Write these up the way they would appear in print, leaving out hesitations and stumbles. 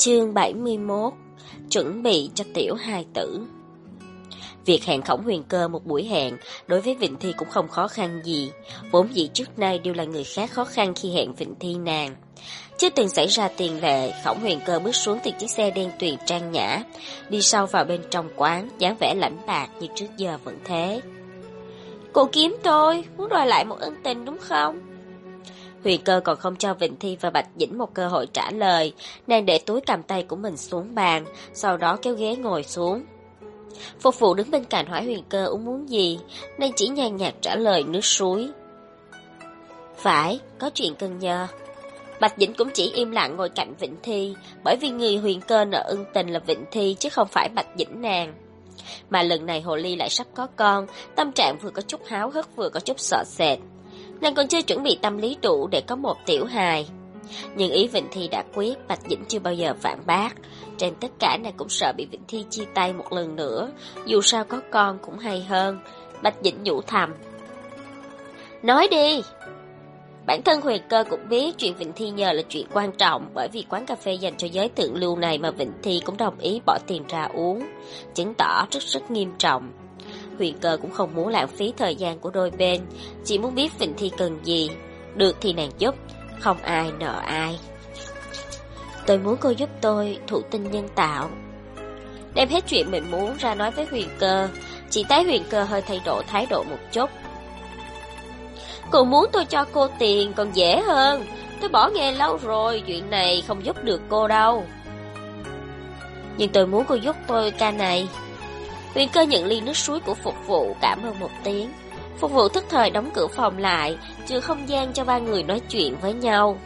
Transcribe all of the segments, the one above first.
Chương 71. Chuẩn bị cho tiểu hài tử. Việc hẹn Khổng Huyền Cơ một buổi hẹn đối với Vịnh Thi cũng không khó khăn gì. Vốn dĩ trước nay đều là người khác khó khăn khi hẹn Vịnh Thi nàng. Chưa từng xảy ra tiền lệ, Khổng Huyền Cơ bước xuống từ chiếc xe đen tuyền trang nhã, đi sâu vào bên trong quán, dáng vẻ lãnh bạc như trước giờ vẫn thế. Cô kiếm tôi, muốn đòi lại một ân tình đúng không? Huyền Cơ còn không cho Vịnh Thi và Bạch Dĩnh một cơ hội trả lời, nàng để túi cầm tay của mình xuống bàn, sau đó kéo ghế ngồi xuống. Phục vụ đứng bên cạnh hỏi Huyền Cơ muốn gì, nàng chỉ nhàn nhạt trả lời nước suối. Phải, có chuyện cần nhờ. Bạch Dĩnh cũng chỉ im lặng ngồi cạnh Vịnh Thi, bởi vì người Huyền Cơ nợ ân tình là Vịnh Thi chứ không phải Bạch Dĩnh nàng. Mà lần này Hồ Ly lại sắp có con, tâm trạng vừa có chút háo hức vừa có chút sợ sệt. Nàng còn chưa chuẩn bị tâm lý đủ để có một tiểu hài. Nhưng ý Vịnh Thi đã quyết, Bạch Dĩnh chưa bao giờ phản bác. Trên tất cả nàng cũng sợ bị Vịnh Thi chia tay một lần nữa, dù sao có con cũng hay hơn. Bạch Dĩnh nhủ thầm. Nói đi! Bản thân Huyền Cơ cũng biết chuyện Vịnh Thi nhờ là chuyện quan trọng, bởi vì quán cà phê dành cho giới thượng lưu này mà Vịnh Thi cũng đồng ý bỏ tiền ra uống, chứng tỏ rất nghiêm trọng. Huyền Cơ cũng không muốn lãng phí thời gian của đôi bên, chỉ muốn biết Vịnh Thi cần gì, được thì nàng giúp, không ai nợ ai. Tôi muốn cô giúp tôi thụ tinh nhân tạo. Đem hết chuyện mình muốn ra nói với Huyền Cơ, chỉ thấy Huyền Cơ hơi thay đổi thái độ một chút. Cô muốn tôi cho cô tiền còn dễ hơn, tôi bỏ nghề lâu rồi, chuyện này không giúp được cô đâu. Nhưng tôi muốn cô giúp tôi ca này. Huyền Cơ nhận ly nước suối của phục vụ, cảm ơn một tiếng. Phục vụ thức thời đóng cửa phòng lại, chừa không gian cho ba người nói chuyện với nhau.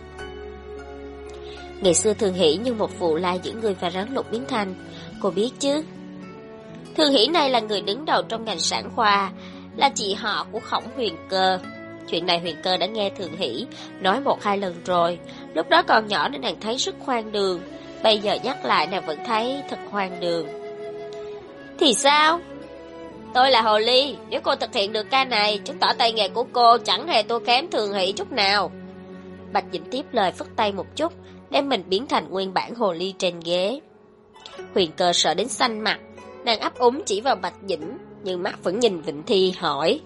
Ngày xưa Thường Hỷ nhưng một vụ la giữa người và rắn lục biến thành, cô biết chứ? Thường Hỷ này là người đứng đầu trong ngành sản khoa, là chị họ của Khổng Huyền Cơ. Chuyện này Huyền Cơ đã nghe Thường Hỷ nói 1-2 lần rồi, lúc đó còn nhỏ nên nàng thấy rất hoang đường, bây giờ nhắc lại nàng vẫn thấy thật hoang đường. Thì sao? Tôi là Hồ Ly, nếu cô thực hiện được ca này, chứng tỏ tay nghề của cô chẳng hề thua kém Thường Hỷ chút nào. Bạch Dĩnh tiếp lời phất tay một chút, đem mình biến thành nguyên bản Hồ Ly trên ghế. Huyền Cơ sợ đến xanh mặt, nàng ấp úng chỉ vào Bạch Dĩnh, nhưng mắt vẫn nhìn Vịnh Thi hỏi.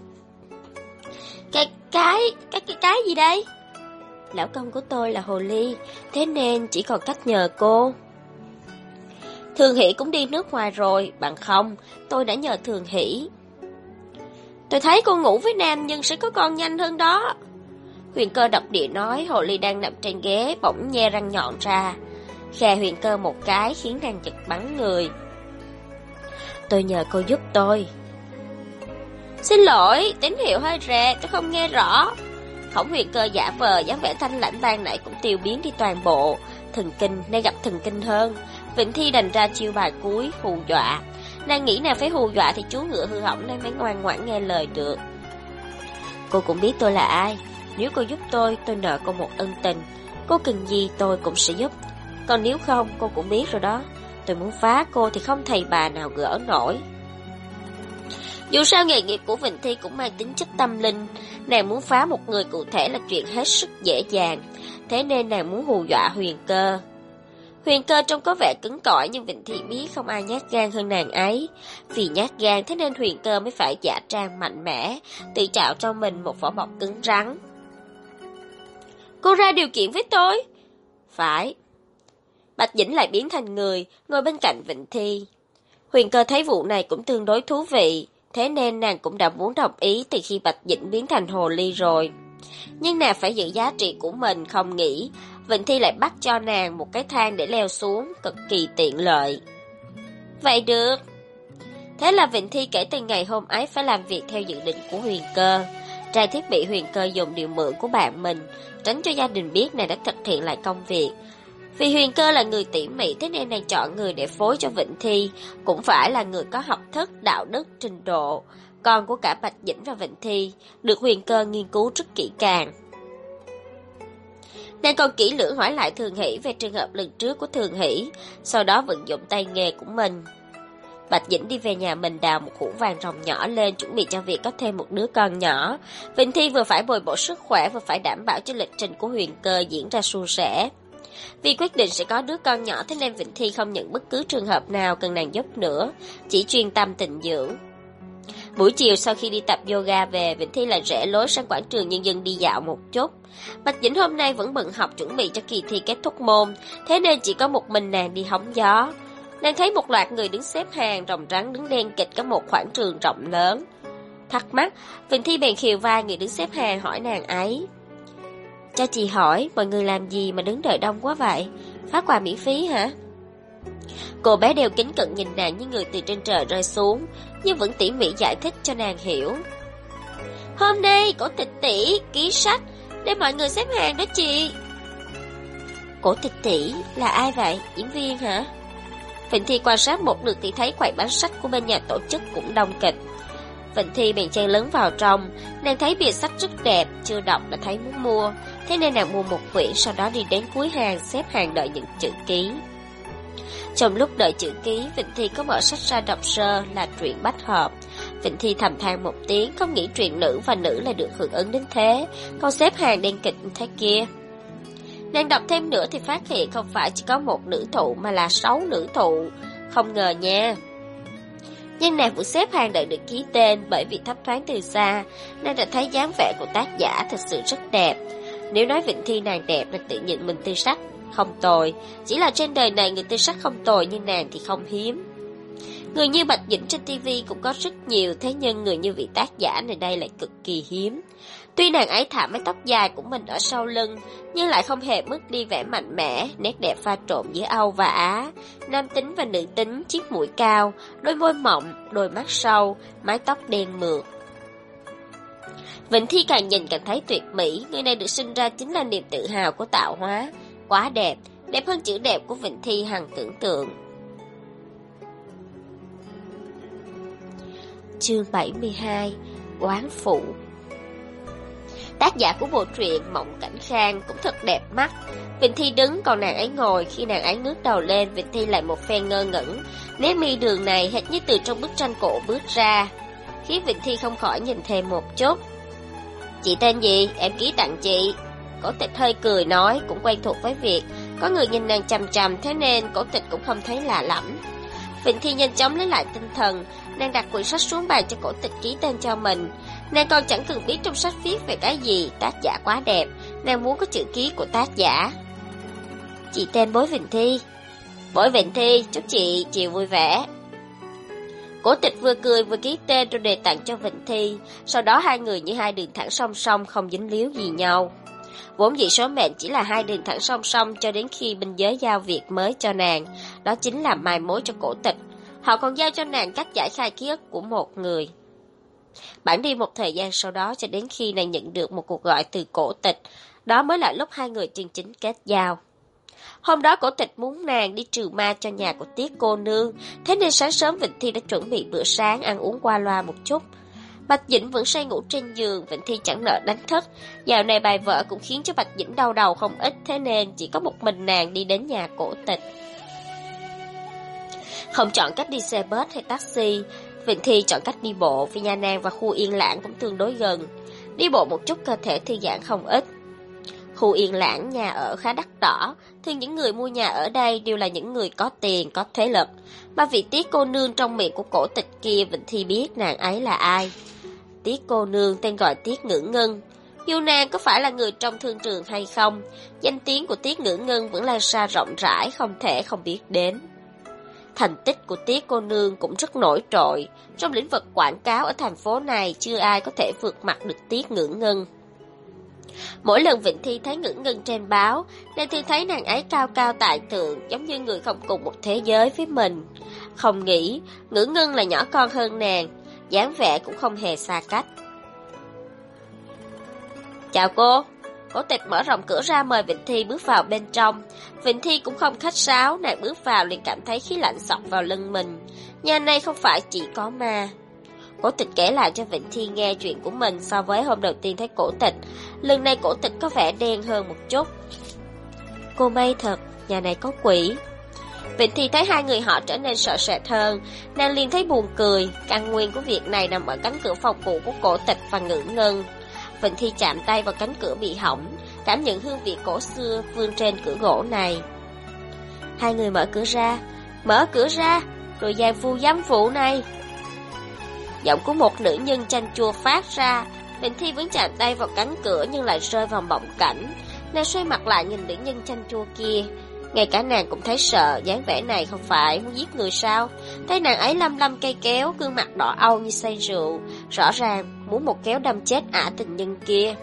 Cái gì đây? Lão công của tôi là Hồ Ly, thế nên chỉ còn cách nhờ cô. Thường Hỷ cũng đi nước ngoài rồi, bằng không, tôi đã nhờ Thường Hỷ. Tôi thấy cô ngủ với nam nhưng sẽ có con nhanh hơn đó. Huyền Cơ độc địa nói. Hồ Ly đang nằm trên ghế bỗng nhe răng nhọn ra, khè Huyền Cơ một cái khiến nàng giật bắn người. Tôi nhờ cô giúp tôi. Xin lỗi, tín hiệu hơi rè, tôi không nghe rõ. Khổng Huyền Cơ giả vờ dáng vẻ thanh lãnh ban nãy cũng tiêu biến đi toàn bộ. Thần kinh, nay gặp thần kinh hơn. Vịnh Thi đành ra chiêu bài cuối, hù dọa. Nàng nghĩ nàng phải hù dọa thì chú ngựa hư hỏng nên mới ngoan ngoãn nghe lời được. Cô cũng biết tôi là ai. Nếu cô giúp tôi nợ cô một ân tình. Cô cần gì tôi cũng sẽ giúp. Còn nếu không, cô cũng biết rồi đó. Tôi muốn phá cô thì không thầy bà nào gỡ nổi. Dù sao nghề nghiệp của Vịnh Thi cũng mang tính chất tâm linh. Nàng muốn phá một người cụ thể là chuyện hết sức dễ dàng. Thế nên nàng muốn hù dọa Huyền Cơ. Huyền Cơ trông có vẻ cứng cỏi, nhưng Vịnh Thi biết không ai nhát gan hơn nàng ấy. Vì nhát gan thế nên Huyền Cơ mới phải giả trang mạnh mẽ, tự tạo cho mình một vỏ bọc cứng rắn. Cô ra điều kiện với tôi. Phải. Bạch Dĩnh lại biến thành người, ngồi bên cạnh Vịnh Thi. Huyền Cơ thấy vụ này cũng tương đối thú vị, thế nên nàng cũng đã muốn đồng ý từ khi Bạch Dĩnh biến thành Hồ Ly rồi. Nhưng nàng phải giữ giá trị của mình, không nghĩ Vịnh Thi lại bắt cho nàng một cái thang để leo xuống, cực kỳ tiện lợi. Vậy được. Thế là Vịnh Thi kể từ ngày hôm ấy phải làm việc theo dự định của Huyền Cơ. Trang thiết bị Huyền Cơ dùng đều mượn của bạn mình, tránh cho gia đình biết nàng đã thực hiện lại công việc. Vì Huyền Cơ là người tỉ mỉ, thế nên nàng chọn người để phối cho Vịnh Thi cũng phải là người có học thức, đạo đức, trình độ. Con của cả Bạch Dĩnh và Vịnh Thi được Huyền Cơ nghiên cứu rất kỹ càng. Nàng còn kỹ lưỡng hỏi lại Thường Hỷ về trường hợp lần trước của Thường Hỷ, sau đó vận dụng tay nghề của mình. Bạch Dĩnh đi về nhà mình đào một hũ vàng ròng nhỏ lên, chuẩn bị cho việc có thêm một đứa con nhỏ. Vịnh Thi vừa phải bồi bổ sức khỏe, vừa phải đảm bảo cho lịch trình của Huyền Cơ diễn ra suôn sẻ. Vì quyết định sẽ có đứa con nhỏ thế nên Vịnh Thi không nhận bất cứ trường hợp nào cần nàng giúp nữa, chỉ chuyên tâm tịnh dưỡng. Buổi chiều sau khi đi tập yoga về, Vịnh Thi lại rẽ lối sang quảng trường nhân dân đi dạo một chút. Bạch Dĩnh hôm nay vẫn bận học chuẩn bị cho kỳ thi kết thúc môn, thế nên chỉ có một mình nàng đi hóng gió. Nàng thấy một loạt người đứng xếp hàng rồng rắn đứng đen kịt cả một khoảng trường rộng lớn. Thắc mắc, Vịnh Thi bèn khều vai người đứng xếp hàng hỏi nàng ấy. Cho chị hỏi, mọi người làm gì mà đứng đợi đông quá vậy? Phát quà miễn phí hả? Cô bé đeo kính cận nhìn nàng như người từ trên trời rơi xuống, nhưng vẫn tỉ mỉ giải thích cho nàng hiểu. Hôm nay Cổ Tịch tỷ ký sách để mọi người xếp hàng đó chị. Cổ Tịch tỷ là ai vậy? Diễn viên hả? Vịnh Thi quan sát một lượt thì thấy quầy bán sách của bên nhà tổ chức cũng đông kịch. Vịnh Thi bèn chen lấn vào trong, nàng thấy bìa sách rất đẹp, chưa đọc đã thấy muốn mua, thế nên nàng mua một quyển, sau đó đi đến cuối hàng xếp hàng đợi những chữ ký. Trong lúc đợi chữ ký, Vịnh Thi có mở sách ra đọc sơ là truyện bách hợp. Vịnh Thi thầm than một tiếng, không nghĩ truyện nữ và nữ lại được hưởng ứng đến thế, còn xếp hàng đen kịch thế kia. Nàng đọc thêm nữa thì phát hiện không phải chỉ có một nữ thụ mà là 6 nữ thụ, không ngờ nha. Nhưng nàng vẫn xếp hàng đợi được ký tên, bởi vì thấp thoáng từ xa, nàng đã thấy dáng vẻ của tác giả thật sự rất đẹp. Nếu nói Vịnh Thi nàng đẹp là tự nhận mình tư sắc không tồi, chỉ là trên đời này người tư sắc không tồi như nàng thì không hiếm. Người như Bạch Dĩnh trên TV cũng có rất nhiều, thế nhưng người như vị tác giả này đây lại cực kỳ hiếm. Tuy nàng ấy thả mái tóc dài của mình ở sau lưng, nhưng lại không hề mất đi vẻ mạnh mẽ, nét đẹp pha trộn giữa Âu và Á, nam tính và nữ tính, chiếc mũi cao, đôi môi mọng, đôi mắt sâu, mái tóc đen mượt. Vịnh Thi càng nhìn càng thấy tuyệt mỹ, người này được sinh ra chính là niềm tự hào của tạo hóa. Quá đẹp, đẹp hơn chữ đẹp của Vịnh Thi hằng tưởng tượng. Chương 72: Quán phụ. Tác giả của bộ truyện Mộng Cảnh Khang cũng thật đẹp mắt. Vịnh Thi đứng còn nàng ấy ngồi, khi nàng ấy ngước đầu lên, Vịnh Thi lại một phen ngơ ngẩn. Nét mi đường này hệt như từ trong bức tranh cổ bước ra, khiến Vịnh Thi không khỏi nhìn thêm một chút. Chị tên gì? Em ký tặng chị. Cổ Tịch hơi cười nói, cũng quen thuộc với việc có người nhìn nàng chằm chằm, thế nên Cổ Tịch cũng không thấy lạ lẫm. Vịnh Thi nhanh chóng lấy lại tinh thần, nàng đặt quyển sách xuống bàn cho Cổ Tịch ký tên cho mình. Nàng còn chẳng cần biết trong sách viết về cái gì, tác giả quá đẹp, nàng muốn có chữ ký của tác giả. Chị tên Bối Vịnh Thi. Bối Vịnh Thi, chúc chị chiều vui vẻ. Cổ Tịch vừa cười vừa ký tên rồi đề tặng cho Vịnh Thi, sau đó hai người như hai đường thẳng song song không dính líu gì nhau. Vốn dĩ số mệnh chỉ là hai đường thẳng song song cho đến khi binh giới giao việc mới cho nàng, đó chính là mai mối cho Cổ Tịch. Họ còn giao cho nàng cách giải khai ký ức của một người. Bẵng đi một thời gian sau đó cho đến khi nàng nhận được một cuộc gọi từ Cổ Tịch, đó mới là lúc hai người chân chính kết giao. Hôm đó Cổ Tịch muốn nàng đi trừ ma cho nhà của Tiết cô nương, thế nên sáng sớm Vịnh Thi đã chuẩn bị bữa sáng ăn uống qua loa một chút. Bạch Dĩnh vẫn say ngủ trên giường, Vịnh Thi chẳng nỡ đánh thức. Dạo này bài vở cũng khiến cho Bạch Dĩnh đau đầu không ít, thế nên chỉ có một mình nàng đi đến nhà Cổ Tịch. Không chọn cách đi xe bus hay taxi, Vịnh Thi chọn cách đi bộ vì nhà nàng và khu Yên Lãng cũng tương đối gần. Đi bộ một chút cơ thể thư giãn không ít. Khu Yên Lãng nhà ở khá đắt đỏ, thường những người mua nhà ở đây đều là những người có tiền, có thế lực. Mà vị Tiết cô nương trong miệng của Cổ Tịch kia, Vịnh Thi biết nàng ấy là ai. Tiết cô nương tên gọi Tiết Ngữ Ngân. Dù nàng có phải là người trong thương trường hay không, danh tiếng của Tiết Ngữ Ngân vẫn lan xa rộng rãi, không thể không biết đến. Thành tích của Tiết cô nương cũng rất nổi trội. Trong lĩnh vực quảng cáo ở thành phố này, chưa ai có thể vượt mặt được Tiết Ngữ Ngân. Mỗi lần Vịnh Thi thấy Ngữ Ngân trên báo, nàng thường thấy nàng ấy cao cao tại thượng, giống như người không cùng một thế giới với mình. Không nghĩ, Ngữ Ngân là nhỏ con hơn nàng, dáng vẻ cũng không hề xa cách. Chào cô. Cổ Tịch mở rộng cửa ra mời Vịnh Thi bước vào bên trong. Vịnh Thi cũng không khách sáo, nàng bước vào liền cảm thấy khí lạnh xộc vào lưng mình. Nhà này không phải chỉ có ma. Cổ Tịch kể lại cho Vịnh Thi nghe chuyện của mình so với hôm đầu tiên thấy Cổ Tịch. Lần này Cổ Tịch có vẻ đen hơn một chút. Cô may thật, nhà này có quỷ. Vịnh Thi thấy hai người họ trở nên sợ sệt hơn, nàng liền thấy buồn cười. Căn nguyên của việc này nằm ở cánh cửa phòng cũ của Cổ Tịch và Ngữ Ngân. Vịnh Thi chạm tay vào cánh cửa bị hỏng, cảm nhận hương vị cổ xưa vương trên cửa gỗ này. Hai người mở cửa ra, rồi giang phu giám phụ này. Giọng của một nữ nhân chanh chua phát ra. Vịnh Thi vẫn chạm tay vào cánh cửa nhưng lại rơi vào mộng cảnh. Nàng xoay mặt lại nhìn nữ nhân chanh chua kia. Ngay cả nàng cũng thấy sợ, dáng vẻ này không phải muốn giết người sao? Thấy nàng ấy lăm lăm cây kéo, gương mặt đỏ au như say rượu, rõ ràng muốn một kéo đâm chết ả tình nhân kia.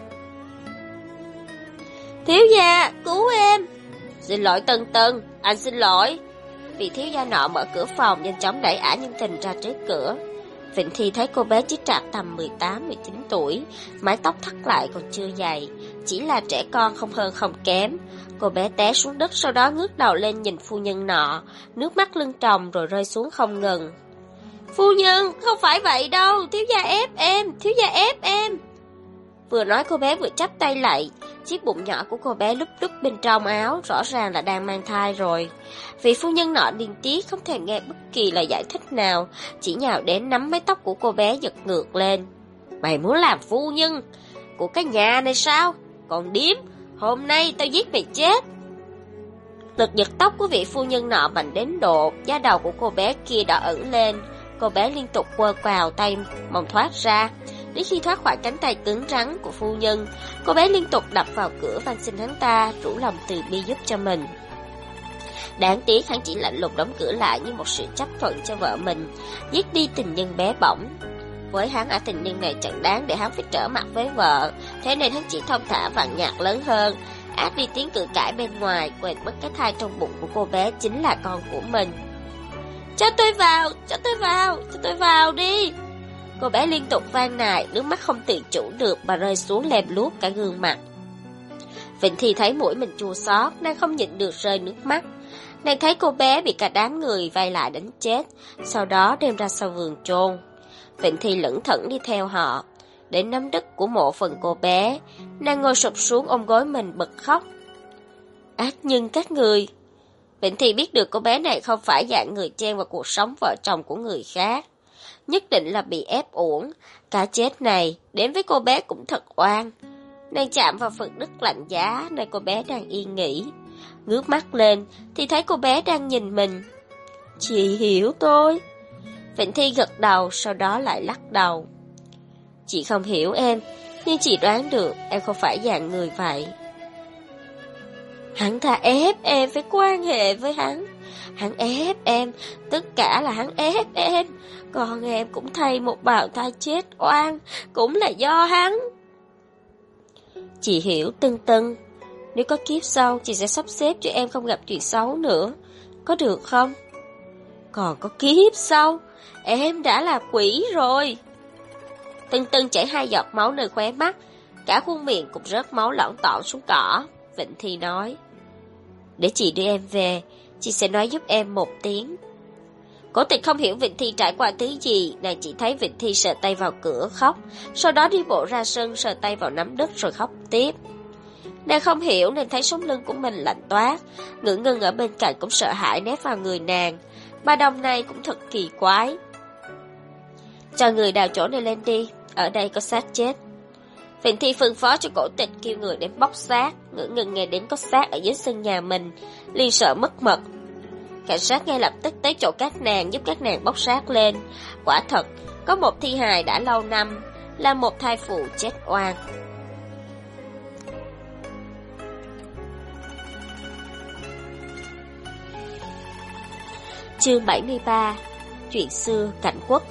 Thiếu gia, cứu em! Xin lỗi Tân Tân, anh xin lỗi. Vị thiếu gia nọ mở cửa phòng, nhanh chóng đẩy ả nhân tình ra trước cửa. Vịnh Thi thấy cô bé chỉ trạc tầm 18-19 tuổi, mái tóc thắt lại còn chưa dày, chỉ là trẻ con không hơn không kém. Cô bé té xuống đất, sau đó ngước đầu lên nhìn phu nhân nọ, nước mắt lưng tròng rồi rơi xuống không ngừng. Phu nhân, không phải vậy đâu, thiếu gia ép em. Vừa nói cô bé vừa chắp tay lại, chiếc bụng nhỏ của cô bé lúc đúc bên trong áo, rõ ràng là đang mang thai rồi. Vị phu nhân nọ điên tiết không thể nghe bất kỳ lời giải thích nào, chỉ nhào đến nắm mái tóc của cô bé giật ngược lên. Mày muốn làm phu nhân của cái nhà này sao? Còn điếm, hôm nay tao giết mày chết. Lực giật tóc của vị phu nhân nọ mạnh đến độ da đầu của cô bé kia đỏ ửng lên. Cô bé liên tục quơ quào tay mong thoát ra. Đến khi thoát khỏi cánh tay cứng rắn của phu nhân, cô bé liên tục đập vào cửa van xin hắn ta rủ lòng từ bi giúp cho mình. Đáng tiếc hắn chỉ lạnh lùng đóng cửa lại như một sự chấp thuận cho vợ mình, giết đi tình nhân bé bỏng. Với hắn, tình nhân này chẳng đáng để hắn phải trở mặt với vợ, thế nên hắn chỉ thông thả vặn nhạc lớn hơn, át đi tiếng cự cãi bên ngoài, quên mất cái thai trong bụng của cô bé chính là con của mình. Cho tôi vào đi. Cô bé liên tục van nài, nước mắt không tự chủ được mà rơi xuống lem luốc cả gương mặt. Vịnh Thi thấy mũi mình chua xót, nàng không nhịn được rơi nước mắt. Nàng thấy cô bé bị cả đám người vây lại đánh chết, sau đó đem ra sau vườn chôn. Vịnh Thi lững thững đi theo họ, đến nắm đất của mộ phần cô bé, nàng ngồi sụp xuống ôm gối mình bật khóc. Ác nhân các người! Vịnh Thi biết được cô bé này không phải dạng người chen vào cuộc sống vợ chồng của người khác, nhất định là bị ép uổng. Cả chết này đến với cô bé cũng thật oan. Nàng chạm vào phần đất lạnh giá nơi cô bé đang yên nghỉ, ngước mắt lên thì thấy cô bé đang nhìn mình. Chị hiểu tôi. Vịnh Thi gật đầu, sau đó lại lắc đầu. Chị không hiểu em, nhưng chị đoán được em không phải dạng người vậy. Hắn ta ép em phải quan hệ với hắn. Hắn ép em, tất cả là hắn ép em. Còn em cũng thay một bào thai chết oan, cũng là do hắn. Chị hiểu Tân Tân, nếu có kiếp sau, chị sẽ sắp xếp cho em không gặp chuyện xấu nữa, có được không? Còn có kiếp sau, em đã là quỷ rồi. Tân Tân chảy 2 giọt máu nơi khóe mắt, cả khuôn miệng cũng rớt máu lỏng tỏng xuống cỏ. Vịnh Thi nói, để chị đưa em về, chị sẽ nói giúp em một tiếng. Cổ Tịch không hiểu Vịnh Thi trải qua thứ gì, nàng chỉ thấy Vịnh Thi sờ tay vào cửa khóc, sau đó đi bộ ra sân sờ tay vào nắm đất rồi khóc tiếp. Nàng không hiểu nên thấy sống lưng của mình lạnh toát, Ngữ Ngân ở bên cạnh cũng sợ hãi nép vào người nàng. Bà Đồng này cũng thật kỳ quái. Cho người đào chỗ này lên đi, ở đây có xác chết. Vịnh Thi phân phó cho Cổ Tịch kêu người đến bóc xác. Ngữ Ngân nghe đến có xác ở dưới sân nhà mình, liền sợ mất mật. Cảnh sát ngay lập tức tới chỗ các nàng giúp các nàng bóc xác lên. Quả thật, có một thi hài đã lâu năm, là một thai phụ chết oan. Chương 73. Chuyện xưa Cảnh Quốc.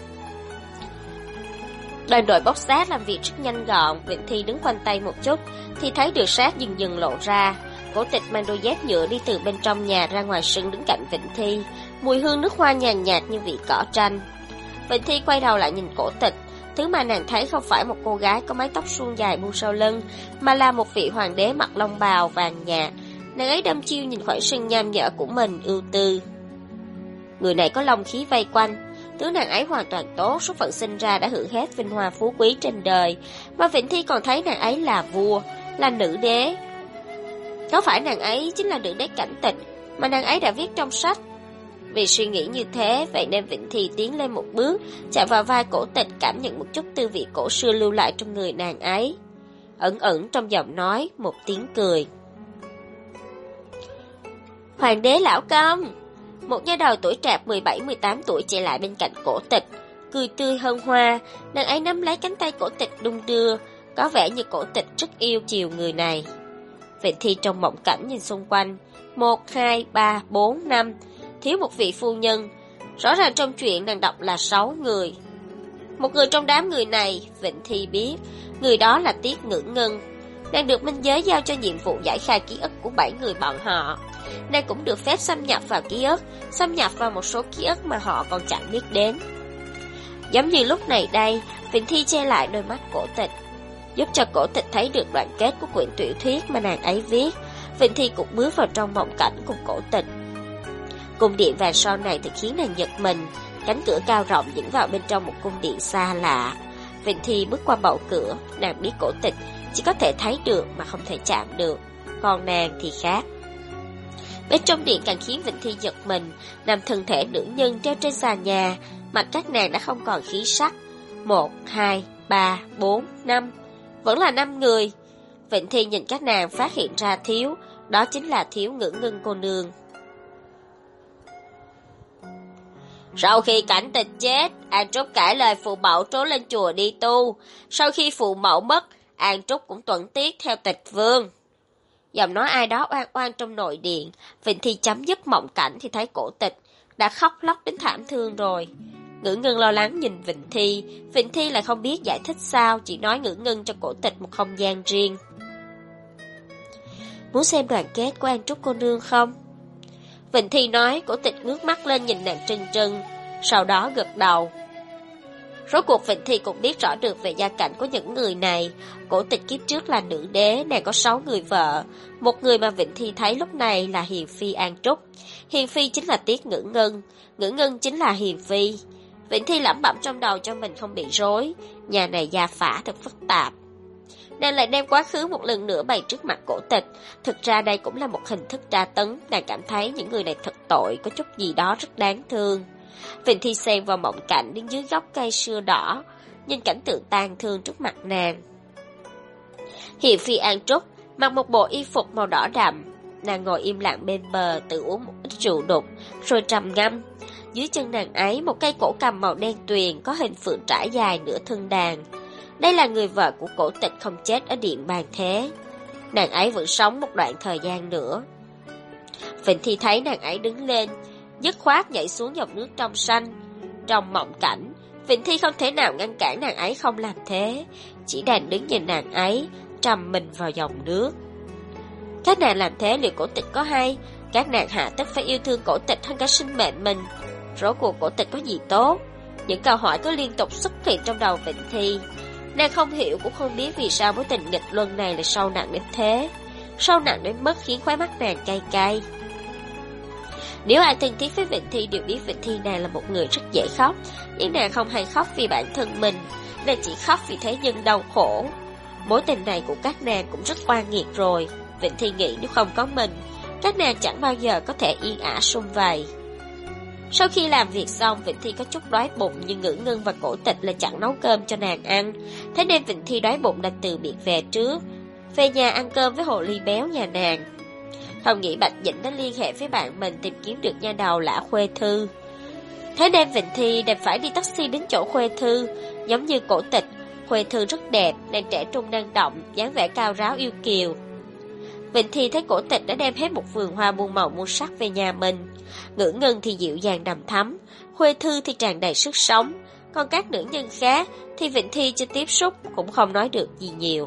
Đoàn đội bóc xác làm việc rất nhanh gọn. Vịnh Thi đứng khoanh tay một chút thì thấy được xác dần dần lộ ra. Cổ Tịch mang đôi dép nhựa đi từ bên trong nhà ra ngoài sân đứng cạnh Vịnh Thi, mùi hương nước hoa nhàn nhạt như vị cỏ tranh. Vịnh Thi quay đầu lại nhìn Cổ Tịch, thứ mà nàng thấy không phải một cô gái có mái tóc suôn dài buông sau lưng, mà là một vị hoàng đế mặc long bào vàng nhạt. Nàng ấy đăm chiêu nhìn khoảng sân nham nhở của mình, ưu tư. Người này có long khí vây quanh, tướng nàng ấy hoàn toàn tốt, số phận sinh ra đã hưởng hết vinh hoa phú quý trên đời, mà Vịnh Thi còn thấy nàng ấy là vua, là nữ đế. Có phải nàng ấy chính là nữ đế Cảnh Tịch mà nàng ấy đã viết trong sách? Vì suy nghĩ như thế, vậy nên Vịnh Thi tiến lên một bước, chạm vào vai Cổ Tịch, cảm nhận một chút tư vị cổ xưa lưu lại trong người nàng ấy. ẩn ẩn trong giọng nói một tiếng cười. Hoàng đế lão công! Một nha đầu tuổi trạc 17-18 tuổi chạy lại bên cạnh Cổ Tịch, cười tươi hơn hoa. Nàng ấy nắm lấy cánh tay Cổ Tịch đung đưa, có vẻ như Cổ Tịch rất yêu chiều người này. Vịnh Thi trong mộng cảnh nhìn xung quanh, 1, 2, 3, 4, 5, thiếu một vị phu nhân. Rõ ràng trong chuyện nàng đọc là 6 người. Một người trong đám người này, Vịnh Thi biết, người đó là Tiết Ngữ Ngân. Nàng được minh giới giao cho nhiệm vụ giải khai ký ức của 7 người bọn họ. Nàng cũng được phép xâm nhập vào ký ức, xâm nhập vào một số ký ức mà họ còn chẳng biết đến. Giống như lúc này đây, Vịnh Thi che lại đôi mắt Cổ Tịch, giúp cho Cổ Tịch thấy được đoạn kết của quyển tiểu thuyết mà nàng ấy viết. Vịnh Thi cũng bước vào trong mộng cảnh cùng Cổ Tịch. Cung điện vàng son này thực khiến nàng giật mình, cánh cửa cao rộng dẫn vào bên trong một cung điện xa lạ. Vịnh Thi bước qua bậu cửa, nàng biết Cổ Tịch chỉ có thể thấy được mà không thể chạm được, còn nàng thì khác. Bên trong điện càng khiến Vịnh Thi giật mình, nằm thân thể nữ nhân treo trên sàn nhà, mặt các nàng đã không còn khí sắc. 1, 2, 3, 4, 5, vẫn là 5 người. Vịnh Thi nhìn các nàng phát hiện ra thiếu, đó chính là Thiếu Ngữ Ngân cô nương. Sau khi Cảnh Tịch chết, An Trúc cãi lời phụ mẫu trốn lên chùa đi tu. Sau khi phụ mẫu mất, An Trúc cũng tuẫn tiết theo Tịch Vương. Giọng nói ai đó oan oan trong nội điện. Vịnh Thi chấm dứt mộng cảnh thì thấy Cổ Tịch đã khóc lóc đến thảm thương rồi. Ngữ Ngân lo lắng nhìn Vịnh Thi lại không biết giải thích sao, chỉ nói Ngữ Ngân cho Cổ Tịch một không gian riêng. Muốn xem đoàn kết của An Trúc cô nương không? Vịnh Thi nói. Cổ Tịch ngước mắt lên nhìn nàng trừng trừng, sau đó gật đầu. Rốt cuộc Vịnh Thi cũng biết rõ được về gia cảnh của những người này. Cổ Tịch kiếp trước là nữ đế, nàng có 6 người vợ. Một người mà Vịnh Thi thấy lúc này là Hiền Phi An Trúc. Hiền Phi chính là Tiết Ngữ Ngân, Ngữ Ngân chính là Hiền Phi. Vịnh Thi lẩm bẩm trong đầu cho mình không bị rối. Nhà này gia phả thật phức tạp. Nàng lại đem quá khứ một lần nữa bày trước mặt Cổ Tịch. Thực ra đây cũng là một hình thức tra tấn. Nàng cảm thấy những người này thật tội, có chút gì đó rất đáng thương. Vịnh Thi xem vào mộng cảnh đứng dưới gốc cây sưa đỏ, nhìn cảnh tượng tang thương trước mặt nàng. Hiền Phi An Trúc mặc một bộ y phục màu đỏ đậm. Nàng ngồi im lặng bên bờ, tự uống một ít rượu đục, rồi trầm ngâm. Dưới chân nàng ấy một cây cổ cầm màu đen tuyền, có hình phượng trải dài nửa thân đàn. Đây là người vợ của Cổ Tịch không chết ở điện Bàn Thế. Nàng ấy vẫn sống một đoạn thời gian nữa. Vịnh Thi thấy nàng ấy đứng lên, dứt khoát nhảy xuống dòng nước trong xanh. Trong mộng cảnh, Vịnh Thi không thể nào ngăn cản nàng ấy không làm thế, chỉ đành đứng nhìn nàng ấy trầm mình vào dòng nước. Các nàng làm thế liệu Cổ Tịch có hay? Các nàng hạ tất phải yêu thương Cổ Tịch hơn cả sinh mệnh mình. Rốt cuộc Cổ Tịch có gì tốt? Những câu hỏi cứ liên tục xuất hiện trong đầu Vịnh Thi. Nàng không hiểu cũng không biết vì sao mối tình nghịch luân này lại sâu nặng đến thế. Sâu nặng đến mức khiến khóe mắt nàng cay cay. Nếu ai thân thiết với Vịnh Thi đều biết Vịnh Thi nàng là một người rất dễ khóc. Nhưng nàng không hay khóc vì bản thân mình, nàng chỉ khóc vì thế nhân đau khổ. Mối tình này của các nàng cũng rất oan nghiệt rồi. Vịnh Thi nghĩ nếu không có mình, các nàng chẳng bao giờ có thể yên ả sum vầy. Sau khi làm việc xong, Vịnh Thi có chút đói bụng, nhưng Ngữ Ngân và Cổ Tịch lại chẳng nấu cơm cho nàng ăn. Thế nên Vịnh Thi đói bụng đành từ biệt về trước, về nhà ăn cơm với hồ ly béo nhà nàng. Không nghĩ Bạch Dĩnh đã liên hệ với bạn mình tìm kiếm được nha đầu Lã Khuê Thư. Thế nên Vịnh Thi đành phải đi taxi đến chỗ Khuê Thư. Giống như Cổ Tịch, Khuê Thư rất đẹp, nàng trẻ trung năng động, dáng vẻ cao ráo yêu kiều. Vịnh Thi thấy Cổ Tịch đã đem hết một vườn hoa muôn màu muôn sắc về nhà mình. Ngữ Ngân thì dịu dàng đằm thắm, Khuê Thư thì tràn đầy sức sống. Còn các nữ nhân khác thì Vịnh Thi chưa tiếp xúc, cũng không nói được gì nhiều.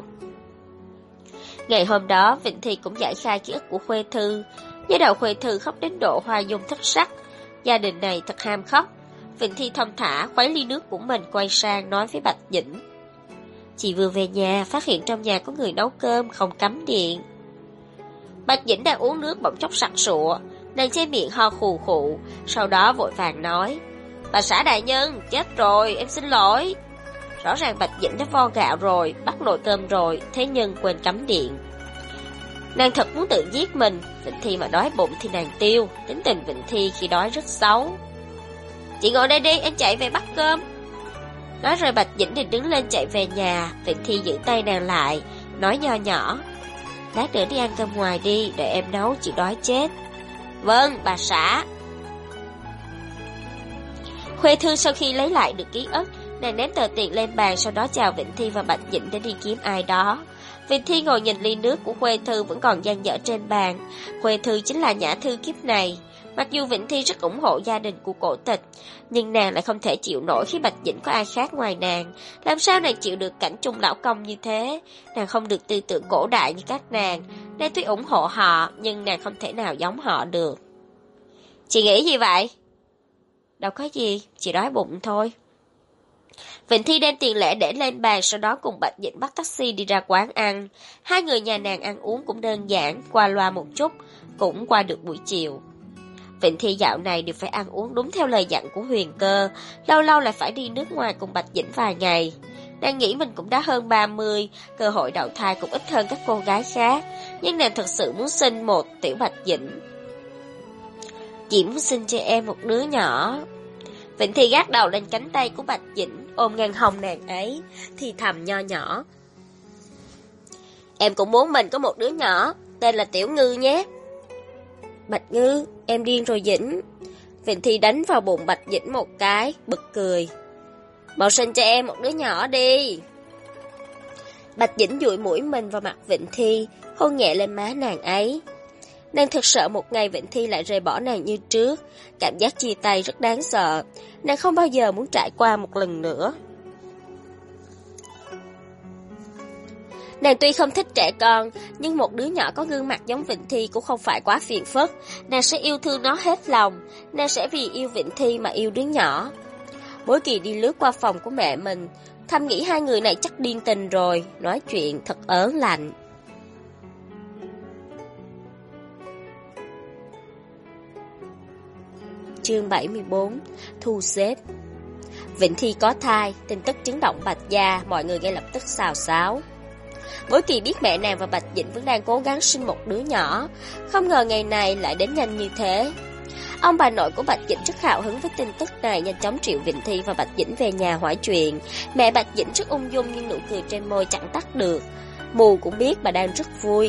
Ngày hôm đó Vịnh Thi cũng giải khai ký ức của Khuê Thư. Với đầu Khuê Thư khóc đến độ hoa dung thất sắc. Gia đình này thật ham khóc. Vịnh Thi thong thả khuấy ly nước của mình, quay sang nói với Bạch Dĩnh. Chị vừa về nhà phát hiện trong nhà có người nấu cơm, không cắm điện. Bạch Dĩnh đang uống nước bỗng chốc sặc sụa, nàng che miệng ho khù khụ, sau đó vội vàng nói. Bà xã đại nhân, chết rồi, em xin lỗi. Rõ ràng Bạch Dĩnh đã vo gạo rồi, bắt nồi cơm rồi, thế nhưng quên cắm điện. Nàng thật muốn tự giết mình. Vịnh Thi mà đói bụng thì nàng tiêu. Tính tình Vịnh Thi khi đói rất xấu. Chị ngồi đây đi, em chạy về bắt cơm. Nói rồi Bạch Dĩnh định đứng lên chạy về nhà. Vịnh Thi giữ tay nàng lại, nói nho nhỏ. Lát nữa đi ăn cơm ngoài đi, để em nấu, chị đói chết. Vâng, bà xã. Khuê Thư sau khi lấy lại được ký ức, nàng ném tờ tiền lên bàn, sau đó chào Vịnh Thi và Bạch Dĩnh để đi kiếm ai đó. Vịnh Thi ngồi nhìn ly nước của Khuê Thư vẫn còn dang dở trên bàn. Khuê Thư chính là nhã thư kiếp này. Mặc dù Vịnh Thi rất ủng hộ gia đình của Cổ Tịch, nhưng nàng lại không thể chịu nổi khi Bạch Dĩnh có ai khác ngoài nàng. Làm sao nàng chịu được cảnh chung lão công như thế? Nàng không được tư tưởng cổ đại như các nàng. Nàng tuy ủng hộ họ, nhưng nàng không thể nào giống họ được. Chị nghĩ gì vậy? Đâu có gì, chị đói bụng thôi. Vịnh Thi đem tiền lẻ để lên bàn, sau đó cùng Bạch Dĩnh bắt taxi đi ra quán ăn. Hai người nhà nàng ăn uống cũng đơn giản, qua loa một chút, cũng qua được buổi chiều. Vịnh Thi dạo này đều phải ăn uống đúng theo lời dặn của Huyền Cơ, lâu lâu lại phải đi nước ngoài cùng Bạch Dĩnh vài ngày. Nàng nghĩ mình cũng đã hơn 30, cơ hội đậu thai cũng ít hơn các cô gái khác, nhưng nàng thật sự muốn sinh một tiểu Bạch Dĩnh. Chị muốn sinh cho em một đứa nhỏ. Vịnh Thi gác đầu lên cánh tay của Bạch Dĩnh, ôm ngang hông nàng ấy, thì thầm nho nhỏ. Em cũng muốn mình có một đứa nhỏ, tên là Tiểu Ngư nhé. Bạch Ngư, em điên rồi Dĩnh. Vịnh Thi đánh vào bụng Bạch Dĩnh một cái, bật cười. Mau sinh cho em một đứa nhỏ đi. Bạch Dĩnh dụi mũi mình vào mặt Vịnh Thi, hôn nhẹ lên má nàng ấy. Nàng thật sợ một ngày Vịnh Thi lại rời bỏ nàng như trước. Cảm giác chia tay rất đáng sợ. Nàng không bao giờ muốn trải qua một lần nữa. Nàng tuy không thích trẻ con, nhưng một đứa nhỏ có gương mặt giống Vịnh Thi cũng không phải quá phiền phức. Nàng sẽ yêu thương nó hết lòng. Nàng sẽ vì yêu Vịnh Thi mà yêu đứa nhỏ. Mỗi kỳ đi lướt qua phòng của mẹ mình, thầm nghĩ hai người này chắc điên tình rồi. Nói chuyện thật ớn lạnh. Chương 74. Thu xếp. Vịnh Thi có thai, tin tức chấn động Bạch gia, mọi người ngay lập tức xào xáo. Mỗi Kỳ biết mẹ nàng và Bạch Dĩnh vẫn đang cố gắng sinh một đứa nhỏ, không ngờ ngày này lại đến nhanh như thế. Ông bà nội của Bạch Dĩnh rất hào hứng với tin tức này, nhanh chóng triệu Vịnh Thi và Bạch Dĩnh về nhà hỏi chuyện. Mẹ Bạch Dĩnh rất ung dung nhưng nụ cười trên môi chẳng tắt được. Mù cũng biết bà đang rất vui.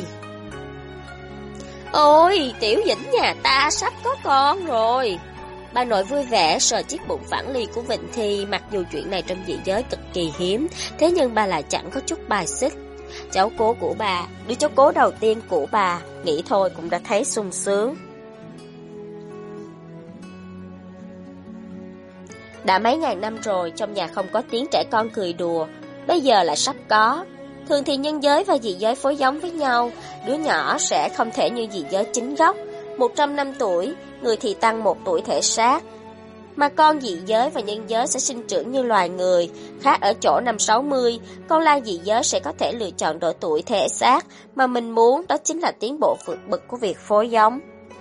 Ôi, Tiểu Dĩnh nhà ta sắp có con rồi. Bà nội vui vẻ sờ chiếc bụng phẳng lì của Vịnh Thi, mặc dù chuyện này trong dị giới cực kỳ hiếm, thế nhưng bà lại chẳng có chút bài xích. Cháu cố của bà, đứa cháu cố đầu tiên của bà, nghĩ thôi cũng đã thấy sung sướng. Đã mấy ngàn năm rồi, trong nhà không có tiếng trẻ con cười đùa, bây giờ lại sắp có. Thường thì nhân giới và dị giới phối giống với nhau, đứa nhỏ sẽ không thể như dị giới chính gốc. 100 năm tuổi, người thì tăng 1 tuổi thể xác. Mà con dị giới và nhân giới sẽ sinh trưởng như loài người, khác ở chỗ năm 60, con lai dị giới sẽ có thể lựa chọn độ tuổi thể xác mà mình muốn, đó chính là tiến bộ vượt bậc của việc phối giống.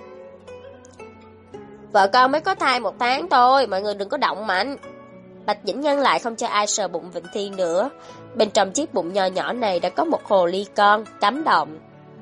Vợ con mới có thai 1 tháng thôi, mọi người đừng có động mạnh. Bạch Dĩnh nhân lại không cho ai sờ bụng Vịnh Thi nữa. Bên trong chiếc bụng nho nhỏ này đã có một hồ ly con, cắm động.